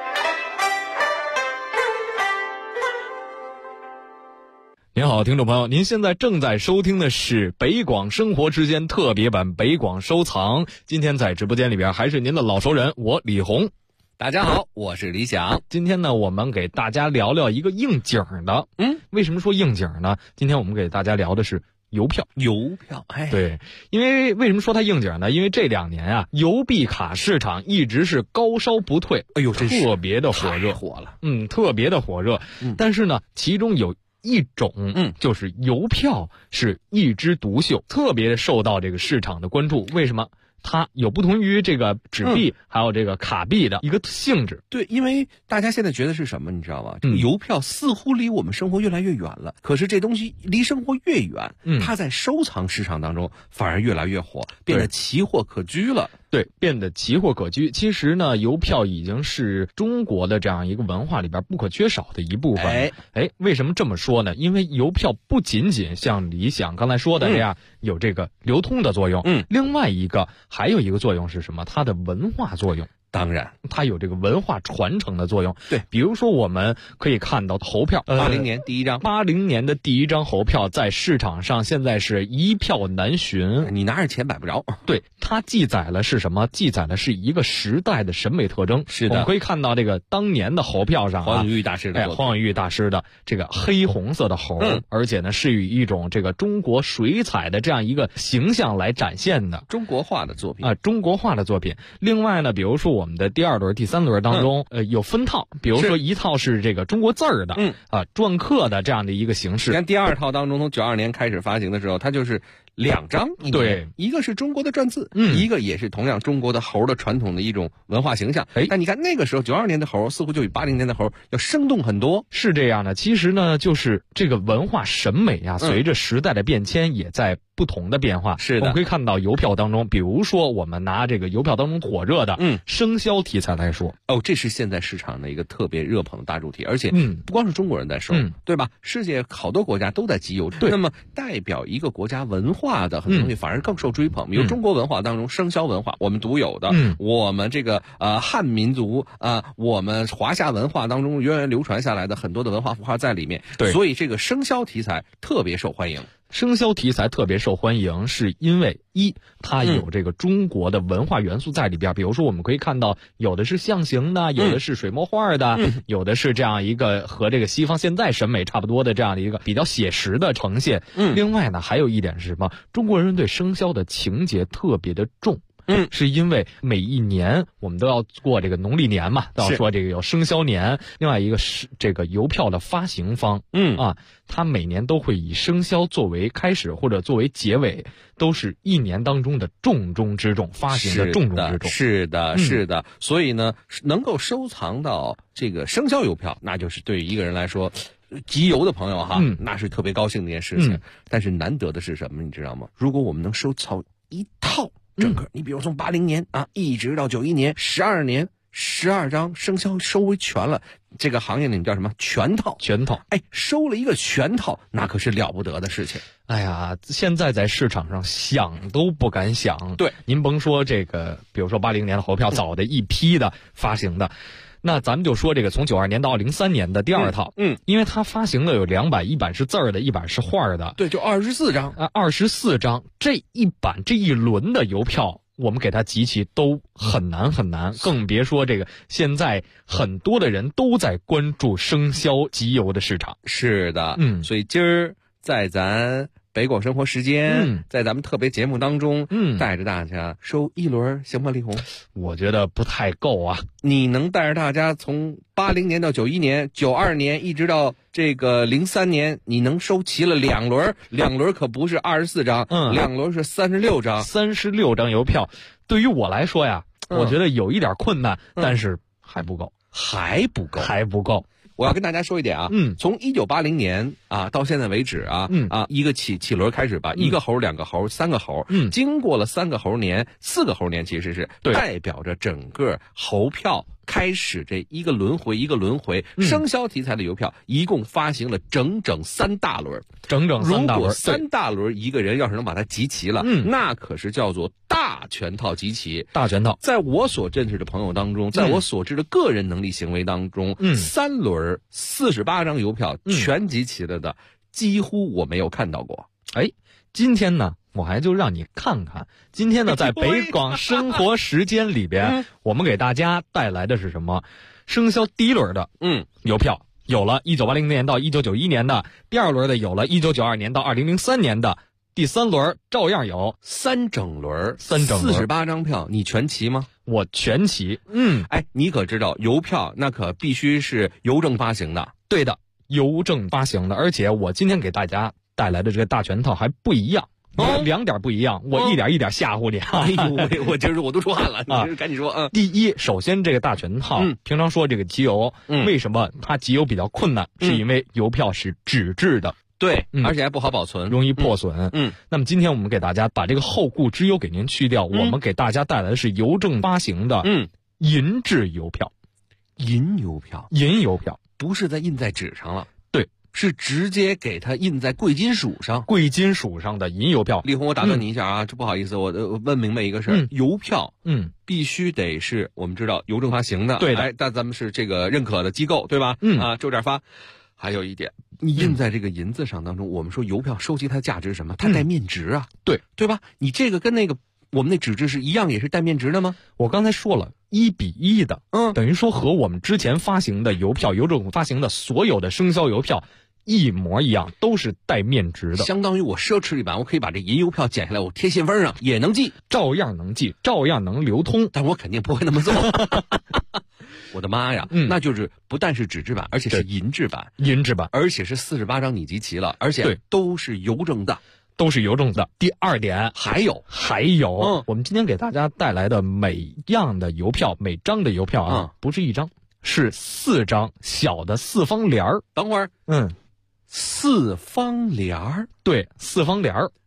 您好，听众朋友，您现在正在收听的是北广生活之间特别版北广收藏。今天在直播间里边还是您的老熟人，我李红。 大家好，我是李想。 今天呢，我们给大家聊聊一个应景的。为什么说应景呢？今天我们给大家聊的是邮票。对，因为为什么说它应景呢？因为这2年啊，邮币卡市场一直是高烧不退，特别的火热，特别的火热。但是呢，其中有一种，就是邮票是一枝独秀，特别受到这个市场的关注。为什么？它有不同于这个纸币还有这个卡币的一个性质。 对，因为大家现在觉得是什么，你知道吗？这个邮票似乎离我们生活越来越远了，可是这东西离生活越远，它在收藏市场当中反而越来越火，变得奇货可居了。 对，变得奇货可居。其实呢，邮票已经是中国的这样一个文化里边不可缺少的一部分。为什么这么说呢？因为邮票不仅仅像李想刚才说的这样有这个流通的作用，另外一个还有一个作用是什么？它的文化作用。 当然， 它有这个文化传承的作用。 对， 比如说我们可以看到猴票 ，80年第一张 ，80年的第一张猴票在市场上现在是一票难寻， 你拿着钱买不着。 对，它记载了是什么？记载的是一个时代的审美特征。 是的， 我们可以看到这个当年的猴票上黄永玉大师的黄永玉大师的这个黑红色的猴，而且呢是以一种这个中国水彩的这样一个形象来展现的中国画的作品中国画的作品。另外呢，比如说我们的第二轮、第三轮当中，有分套，比如说一套是这个中国字儿的，篆刻的这样的一个形式。 你看第二套当中，从92年开始发行的时候，它就是2张， 对， 一个是中国的篆字，一个也是同样中国的猴的传统的一种文化形象。但你看那个时候92年的猴似乎就比80年的猴要生动很多。 是这样的，其实呢，就是这个文化审美啊，随着时代的变迁也在不同的变化。 是的， 我们可以看到邮票当中，比如说我们拿这个邮票当中火热的生肖题材来说， 这是现在市场的一个特别热捧的大主题，而且不光是中国人在收，对吧？世界好多国家都在集邮。 对， 那么代表一个国家文化的很多东西反而更受追捧。比如中国文化当中，生肖文化我们独有的，我们这个汉民族我们华夏文化当中源远流传下来的很多的文化符号在里面。 对， 所以这个生肖题材特别受欢迎。 生肖题材特别受欢迎，是因为它有这个中国的文化元素在里边。比如说，我们可以看到有的是象形的，有的是水墨画的，有的是这样一个和这个西方现在审美差不多的这样的一个比较写实的呈现。另外呢，还有一点是什么？中国人对生肖的情节特别的重。是因为每一年我们都要过这个农历年嘛，都要说这个有生肖年。另外一个是这个邮票的发行方，它每年都会以生肖作为开始或者作为结尾，都是一年当中的重中之重，发行的重中之重。 是的，是的。所以呢，能够收藏到这个生肖邮票，那就是对于一个人来说，集邮的朋友哈，那是特别高兴的一件事情。但是难得的是什么，你知道吗？如果我们能收藏一套整个，你比如从80年一直到91年，12年12张生肖收为全了，这个行业里面叫什么？全套。收了一个全套，那可是了不得的事情。 哎呀，现在在市场上想都不敢想。 对， 您甭说这个，比如说80年的猴票，早的一批的发行的。那咱们就说这个从92年到03年的第二套，因为它发行了有2版，一版是字儿的，一版是画的， 对，就24张 ，24张，这一版这一轮的邮票，我们给它集齐都很难很难，更别说这个现在很多的人都在关注生肖集邮的市场。 是的，所以今儿在咱北广生活时间，在咱们特别节目当中，带着大家收一轮行吗？李红， 我觉得不太够啊。 你能带着大家从80年到91年、92年一直到这个03年，你能收齐了2轮，2轮可不是24张，2轮是36张 ，36张邮票。对于我来说呀，我觉得有一点困难，但是还不够。 我要跟大家说一点啊，从1980年到现在为止一个起轮开始吧，一个猴、2个猴、3个猴，经过了3个猴年、4个猴年，其实是代表着整个猴票开始这一个轮回，生肖题材的邮票一共发行了整整3大轮，如果3大轮一个人要是能把它集齐了，那可是叫做大全套集齐。 大全套， 在我所认识的朋友当中，在我所知的个人能力行为当中，3轮48张邮票全集齐了的，几乎我没有看到过。 今天呢，我还就让你看看。今天呢，在北广生活时间里边，我们给大家带来的是什么？生肖第一轮的邮票有了1980年到1991年的，第二轮的有了1992年到2003年的，第三轮照样有 3整轮48张票，你全齐吗？ 我全齐。 你可知道邮票那可必须是邮政发行的？ 对的，邮政发行的，而且我今天给大家带来的这个大全套还不一样。2点不一样，我一点一点吓唬你。 我今儿我都出汗了，你赶紧说。 第一，首先这个大全套，平常说这个集邮，为什么它集邮比较困难？是因为邮票是纸质的， 对，而且还不好保存， 容易破损。那么今天我们给大家把这个后顾之忧给您去掉，我们给大家带来的是邮政发行的银质邮票。 银邮票银邮票不是在印在纸上了。 是直接给它印在贵金属上， 贵金属上的银邮票。 李红，我打断你一下啊，这不好意思，我问明白一个事儿，邮票，必须得是我们知道邮政发行的， 对的， 但咱们是这个认可的机构，对吧？周点发。还有一点，你印在这个银子上当中，我们说邮票收集它的价值是什么？它带面值啊，对吧？你这个跟那个我们那纸质是一样，也是带面值的吗？ 我刚才说了，1:1的，等于说和我们之前发行的邮票，邮政发行的所有的生肖邮票一模一样，都是带面值的。 相当于我奢侈一版，我可以把这银邮票剪下来，我贴信封上也能记， 照样能记，照样能流通， 但我肯定不会那么做。我的妈呀，那就是不但是纸质版，而且是银质版，而且是48张你集齐了，而且都是邮政的。 都是邮政的。第二点， 还有， 我们今天给大家带来的每样的邮票，每张的邮票啊，不是一张，是4张小的4方联儿。 等会儿，4方联儿， 对，4方联儿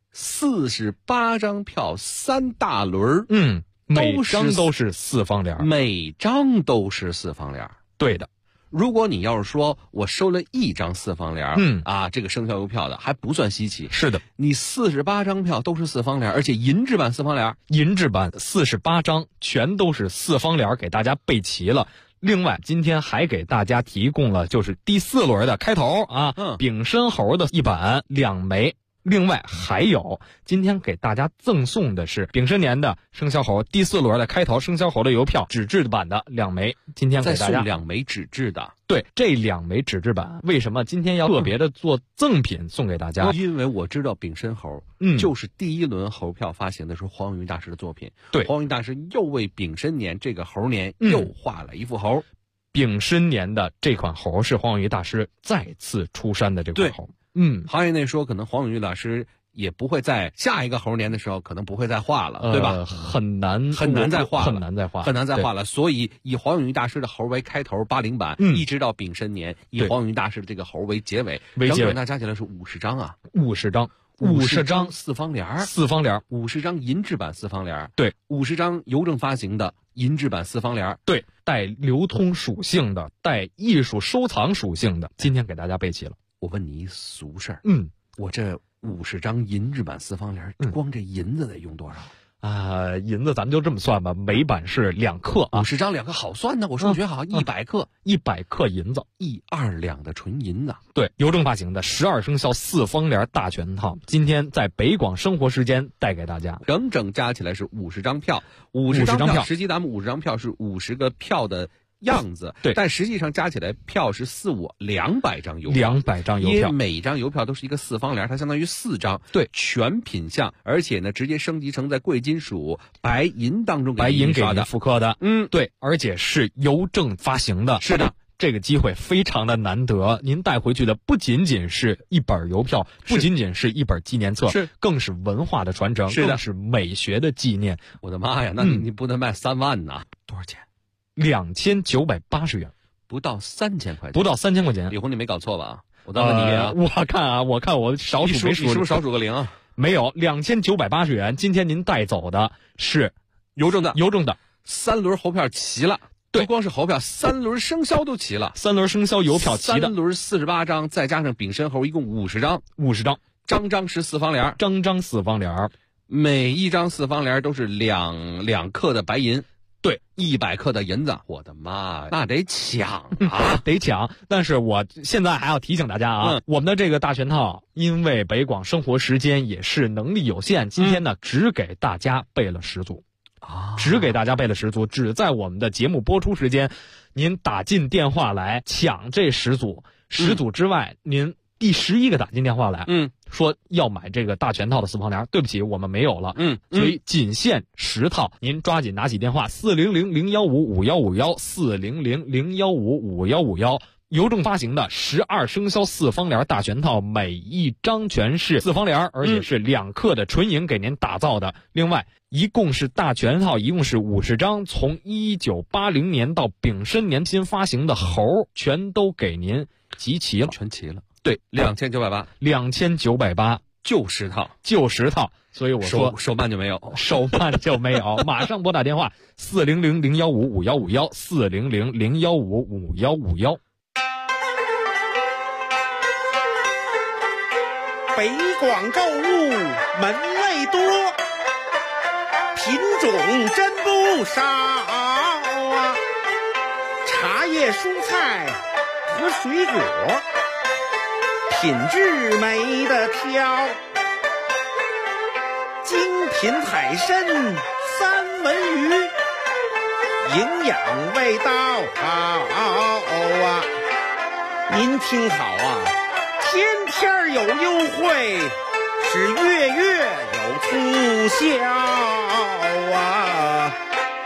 ，48张票，3大轮， 每张都是4方联儿， 每张都是4方联儿， 对的。 如果你要是说我收了一张4方联儿，这个生肖邮票的还不算稀奇。 是的， 你48张票都是4方联，而且银质版4方联， 银质版48张全都是4方联，给大家备齐了。另外，今天还给大家提供了就是第4轮的开头啊，丙申猴的1版2枚。另外还有，今天给大家赠送的是丙申年的生肖猴第4轮的开头生肖猴的邮票纸质版的2枚。今天给大家再送2枚纸质的。 对，这2枚纸质版为什么今天要特别的做赠品送给大家？ 因为我知道丙申猴，就是第1轮猴票发行的时候黄永玉大师的作品。 对， 黄永玉大师又为丙申年这个猴年又画了一副猴。 丙申年的这款猴是黄永玉大师再次出山的这款猴。 行业内说可能黄永玉老师也不会在下一个猴年的时候可能不会再画了，对吧？ 很难再画了。 所以以黄永玉大师的猴为开头80版，一直到丙申年，以黄永玉大师的这个猴为结尾，整整那加起来是50张啊 ，50张 4方联，50张银质版4方联， 对 ，50张邮政发行的银质版4方联， 对，带流通属性的，带艺术收藏属性的，今天给大家备齐了。 我问你一俗事儿，我这50张银质版4方联，光这银子得用多少？ 银子咱们就这么算吧，每版是2克啊 ，50张2克好算呢，我数学好，100克 ，100克银子 ，1-2两的纯银子。 对，邮政发行的12生肖4方联大全套，今天在北广生活时间带给大家， 整整加起来是50张票，50张票，实际咱们50张票是50个票的样子， 对， 但实际上加起来票是200张邮票 ，200张邮票， 因为每张邮票都是一个4方联，它相当于4张， 对， 全品项，而且呢，直接升级成在贵金属白银当中白银给您复刻的， 对， 而且是邮政发行的， 是的。 这个机会非常的难得，您带回去的不仅仅是一本邮票，不仅仅是一本纪念册，更是文化的传承，更是美学的纪念。 我的妈呀，那你不能卖3万呐？ 多少钱？2980元， 不到3000块钱， 不到3000块钱。 李红，你没搞错吧？我再问你一遍啊！ 我看我少数没数， 你是不是少数个0啊？ 没有，2980元。今天您带走的是邮政的 3 轮猴票齐了。 对， 不光是猴票，3轮生肖都齐了 ，3轮生肖邮票齐的 ，3轮48张，再加上丙申猴，一共50张 ，50张， 张是4方联， 张4方联， 每一张4方联都是2克的白银， 对 ，100克的银子，我的妈呀，那得抢啊， 得抢！但是我现在还要提醒大家啊，我们的这个大全套，因为北广生活时间也是能力有限，今天呢只给大家备了10组。只给大家备了10组，只在我们的节目播出时间，您打进电话来抢这10组，10组之外，您第11个打进电话来，说要买这个大全套的4方联，对不起，我们没有了，所以仅限10套，您抓紧拿起电话400-015-5151，400-015-5151。邮政发行的12生肖4方联大全套，每一张全是4方联，而且是2克的纯银给您打造的。另外，一共是大全套，一共是50张，从1980年到丙申年新发行的猴，全都给您集齐了， 全齐了。 对 ，2980，就10 套。所以我说手慢就没有， 马上拨打电话400-015-5151，400-015-5151。 北广购物门类多，品种真不少啊，茶叶、蔬菜和水果，品质没得挑，精品海参、三文鱼，营养味道好啊！您听好啊，天天有优惠，是月月有促销啊！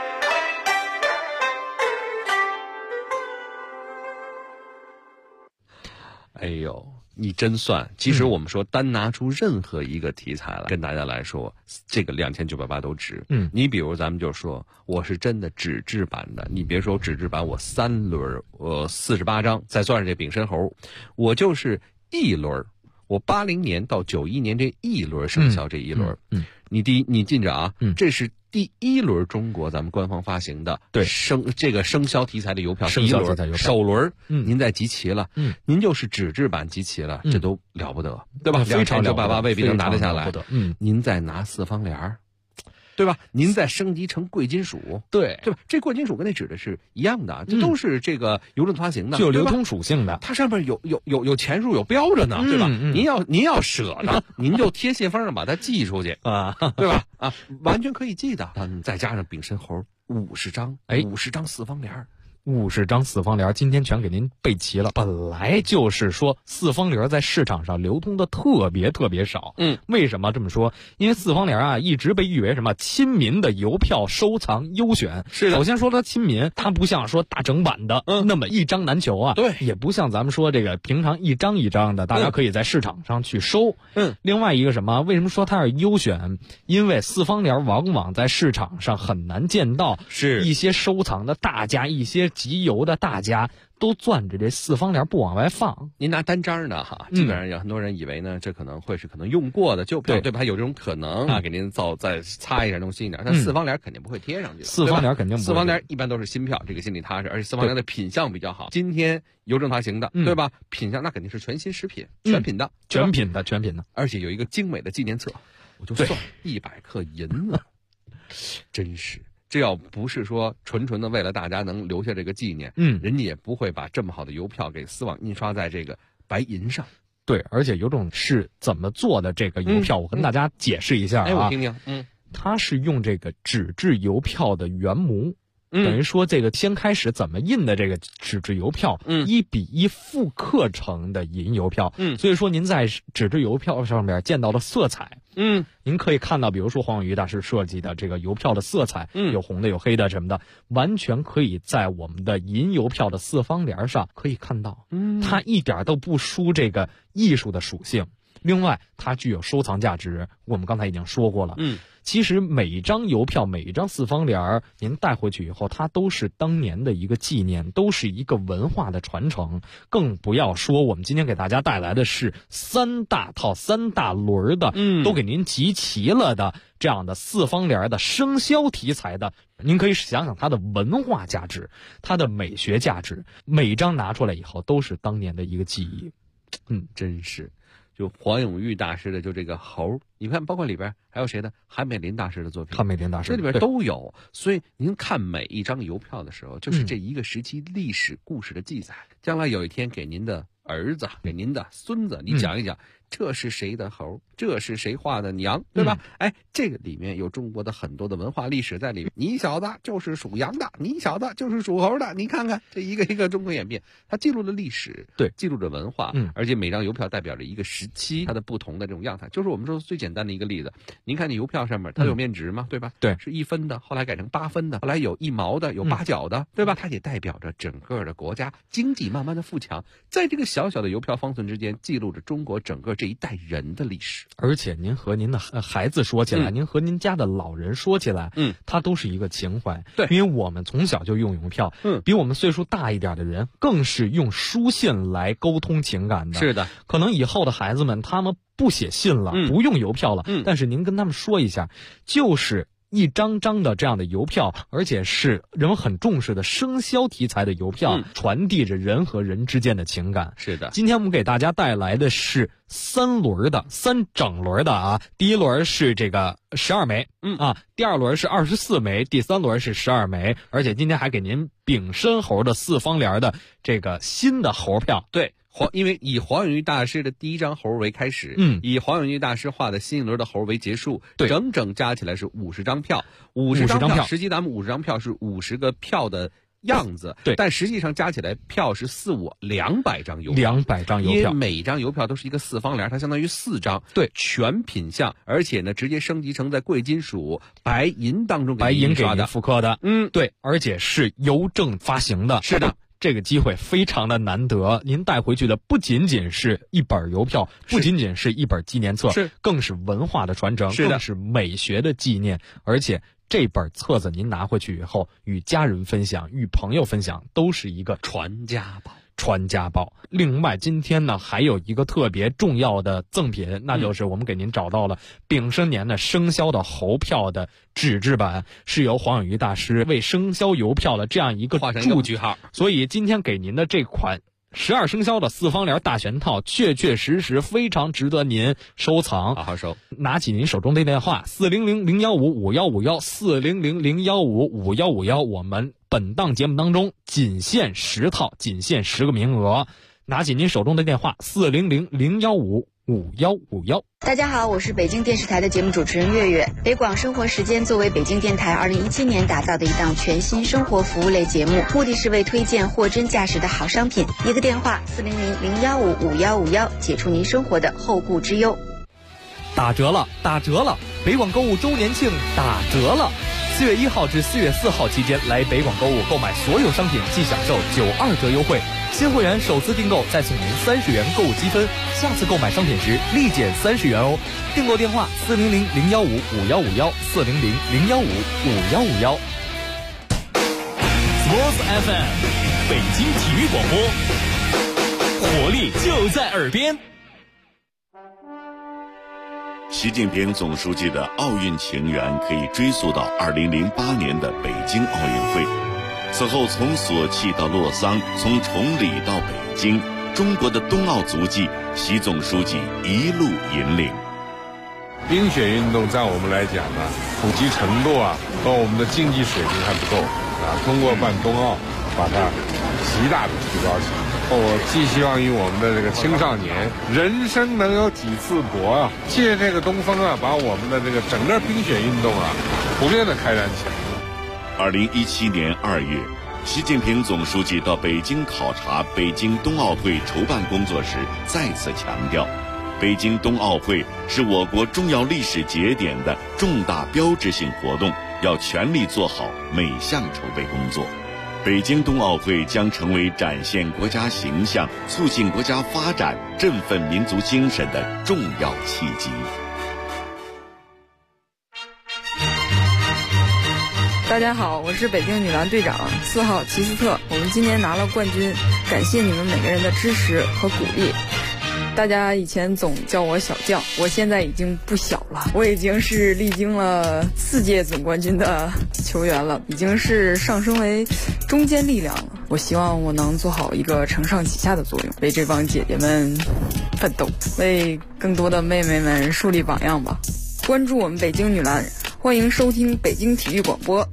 哎呦，你真算！其实我们说单拿出任何一个题材来跟大家来说，这个2980都值。你比如咱们就说，我是真的纸质版的，你别说纸质版，我3轮，48张，再算上这丙申猴，我就是1轮。我80年到91年这1轮生肖这1轮，你记着啊，这是第1轮中国咱们官方发行的生肖题材的邮票，第1轮首轮，您再集齐了，您就是纸质版集齐了，这都了不得，对吧？非常2988未必能拿得下来，您再拿4方联，对吧？您再升级成贵金属，对吧？这贵金属跟那纸的是一样的，这都是这个邮政发行的， 具有流通属性的， 它上面有钱数有标着呢，对吧？您要舍得，您就贴信封上把它寄出去啊，对吧？啊，完全可以寄的。再加上丙申猴50张，50张4方联。 50张4方联，今天全给您备齐了。本来就是说4方联在市场上流通的特别少。为什么这么说？因为4方联啊，一直被誉为什么亲民的邮票收藏优选。是的。首先说它亲民，它不像说大整版的那么一张难求啊。对。也不像咱们说这个平常一张一张的，大家可以在市场上去收。另外一个什么？为什么说它是优选？因为4方联往往在市场上很难见到，是一些收藏的大家，一些集邮的大家都攥着这4方联不往外放。 您拿单张呢哈，基本上有很多人以为呢，这可能会是用过的旧票，对吧？还有这种可能啊，给您再擦一下弄新一点。但4方联肯定不会贴上去的 ，4方联肯定不会。 4方联一般都是新票，这个心里踏实，而且4方联的品相比较好。今天邮政发行的，对吧？品相那肯定是全新食品，全品的， 全品的， 而且有一个精美的纪念册，我就算100克银了，真是。这要不是说纯的为了大家能留下这个纪念，人家也不会把这么好的邮票给丝网印刷在这个白银上。 对，而且邮政是怎么做的这个邮票，我跟大家解释一下啊。 我听听。 它是用这个纸质邮票的原模。等于说这个先开始怎么印的这个纸质邮票，1比1复刻成的银邮票，所以说您在纸质邮票上面见到的色彩，您可以看到，比如说黄永玉大师设计的这个邮票的色彩，有红的有黑的什么的，完全可以在我们的银邮票的4方联上可以看到，它一点都不输这个艺术的属性。另外，它具有收藏价值，我们刚才已经说过了。其实每一张邮票，每一张4方联，您带回去以后，它都是当年的一个纪念，都是一个文化的传承。更不要说我们今天给大家带来的是3大套、3大轮的，都给您集齐了的这样的4方联的生肖题材的。您可以想想它的文化价值，它的美学价值，每一张拿出来以后都是当年的一个记忆。 真是。就黄永玉大师的就这个猴，你看包括里边还有谁的？韩美林大师的作品， 韩美林大师这里边都有。所以您看每一张邮票的时候，就是这一个时期历史故事的记载。将来有一天给您的儿子、给您的孙子，你讲一讲，这是谁的猴，这是谁画的娘，对吧？这个里面有中国的很多的文化历史在里面。你小子就是属羊的，你小子就是属猴的，你看看这一个一个中国演变，它记录了历史，对，记录着文化，而且每张邮票代表着一个时期它的不同的这种样态。就是我们说最简单的一个例子，您看你邮票上面它有面值嘛，对吧？对，是1分的，后来改成8分的，后来有1毛的，有8角的，对吧？它也代表着整个的国家经济慢慢的富强，在这个小小的邮票方寸之间，记录着中国整个这一代人的历史。 而且您和您的孩子说起来，您和您家的老人说起来，它都是一个情怀。对，因为我们从小就用邮票，比我们岁数大一点的人更是用书信来沟通情感的。是的，可能以后的孩子们他们不写信了，不用邮票了，但是您跟他们说一下，就是一张张的这样的邮票，而且是人们很重视的生肖题材的邮票，传递着人和人之间的情感。 是的， 今天我们给大家带来的是3整轮的啊，第一轮是这个12枚，第二轮是24枚，第三轮是12枚，而且今天还给您丙申猴的4方联的这个新的猴票。 对。因为以黄永玉大师的第一张猴为开始，以黄永玉大师画的新一轮的猴为结束， 对， 整整加起来是50张票，50张票，实际咱们50张票是50个票的样子， 对， 但实际上加起来票是200张邮票 ，200张邮票， 因为每张邮票都是一个4方联，它相当于4张， 对， 全品相，而且呢直接升级成在贵金属白银当中白银给您复刻的， 对， 而且是邮政发行的， 是的。 这个机会非常的难得，您带回去的不仅仅是一本邮票，不仅仅是一本纪念册，更是文化的传承，更是美学的纪念。而且这本册子您拿回去以后，与家人分享，与朋友分享，都是一个传家宝。另外今天呢还有一个特别重要的赠品，那就是我们给您找到了丙申年的生肖的猴票的纸质版，是由黄永玉大师为生肖邮票的这样一个注句号，所以今天给您的这款12生肖的4方联大全套，确实非常值得您收藏， 好好收。 拿起您手中的电话400-015-5151，400-015-5151，我们本档节目当中仅限10套，仅限10个名额。拿起您手中的电话400-015-5151。 大家好，我是北京电视台的节目主持人月月。北广生活时间作为北京电台2017年打造的一档全新生活服务类节目，目的是为推荐货真价实的好商品。一个电话400-015-5151，解除您生活的后顾之忧。 打折了！北广购物周年庆打折了！4月1号至4月4号期间来北广购物购买所有商品即享受92折优惠，新会员首次订购再送您30元购物积分，下次购买商品时立减30元哦。订购电话400-015-5151，400-015-5151。 Sports FM， 北京体育广播，活力就在耳边。 习近平总书记的奥运情缘可以追溯到2008年的北京奥运会。此后从索契到洛桑，从崇礼到北京，中国的冬奥足迹，习总书记一路引领。 冰雪运动在我们来讲呢，普及程度和我们的竞技水平还不够通过办冬奥把它极大的提高起来。我寄希望于我们的这个青少年，人生能有几次搏借这个东风把我们的这个整个冰雪运动普遍的开展起来。 2017年2月，习近平总书记到北京考察北京冬奥会筹办工作时，再次强调，北京冬奥会是我国重要历史节点的重大标志性活动，要全力做好每项筹备工作。北京冬奥会将成为展现国家形象、促进国家发展、振奋民族精神的重要契机。 大家好，我是北京女篮队长4号齐斯特，我们今年拿了冠军，感谢你们每个人的支持和鼓励。大家以前总叫我小将，我现在已经不小了，我已经是历经了4届总冠军的球员了，已经是上升为中坚力量了。我希望我能做好一个承上启下的作用，为这帮姐姐们奋斗，为更多的妹妹们树立榜样吧。关注我们北京女篮，欢迎收听北京体育广播。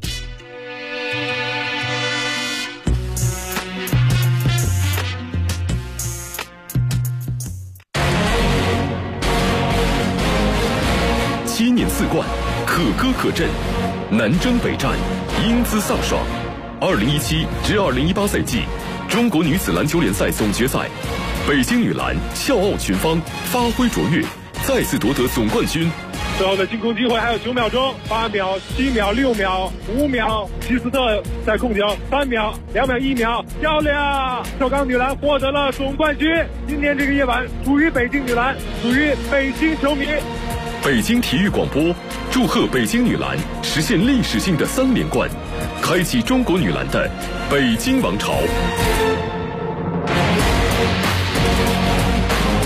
7年4冠，可歌可阵，南征北战，英姿飒爽。2017至2018赛季中国女子篮球联赛总决赛，北京女篮笑傲群芳，发挥卓越，再次夺得总冠军。 最后的进攻机会还有9秒钟，8秒、7秒、6秒、5秒，齐斯特在控球，3秒、2秒、1秒，漂亮！首钢女篮获得了总冠军。今天这个夜晚属于北京女篮，属于北京球迷。 北京体育广播祝贺北京女篮实现历史性的3连冠，开启中国女篮的北京王朝。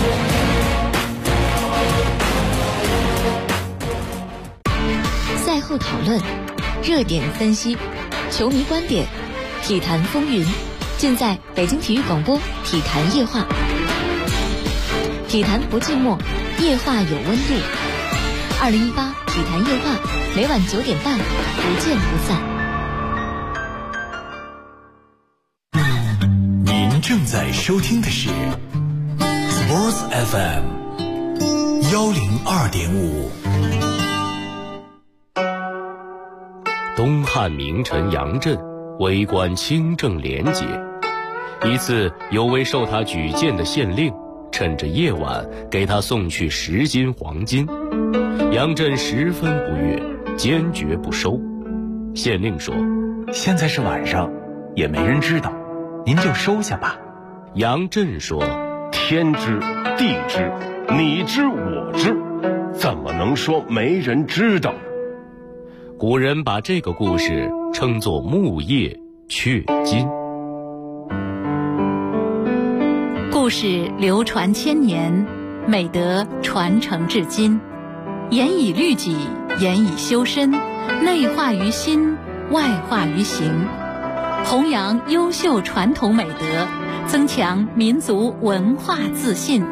赛后富讨论、热点分析、球迷观点、体坛风云，尽在北京体育广播体坛夜话。体坛不寂寞，夜话有温度。2018体坛夜话，每晚9点半，不见不散。 您正在收听的是 Sports FM 102.5。 东汉名臣杨震为官清正廉洁，一次有位受他举荐的县令趁着夜晚给他送去10斤黄金，杨震十分不悦，坚决不收。县令说： 现在是晚上，也没人知道，您就收下吧。 杨震说： 天知地知，你知我知，怎么能说没人知道？ 古人把这个故事称作木叶雀金。 故事流传千年，美德传承至今，严以律己，严以修身，内化于心，外化于行，弘扬优秀传统美德，增强民族文化自信。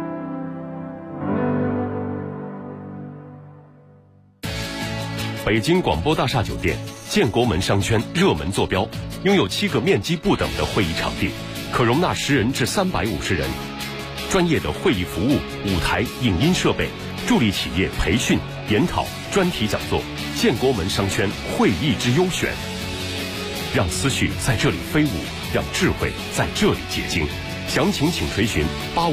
北京广播大厦酒店建国门商圈热门坐标，拥有7个面积不等的会议场地，可容纳10人至350人，专业的会议服务、舞台、影音设备，助力企业培训、研讨、专题讲座。建国门商圈会议之优选，让思绪在这里飞舞，让智慧在这里结晶。详情请垂询85。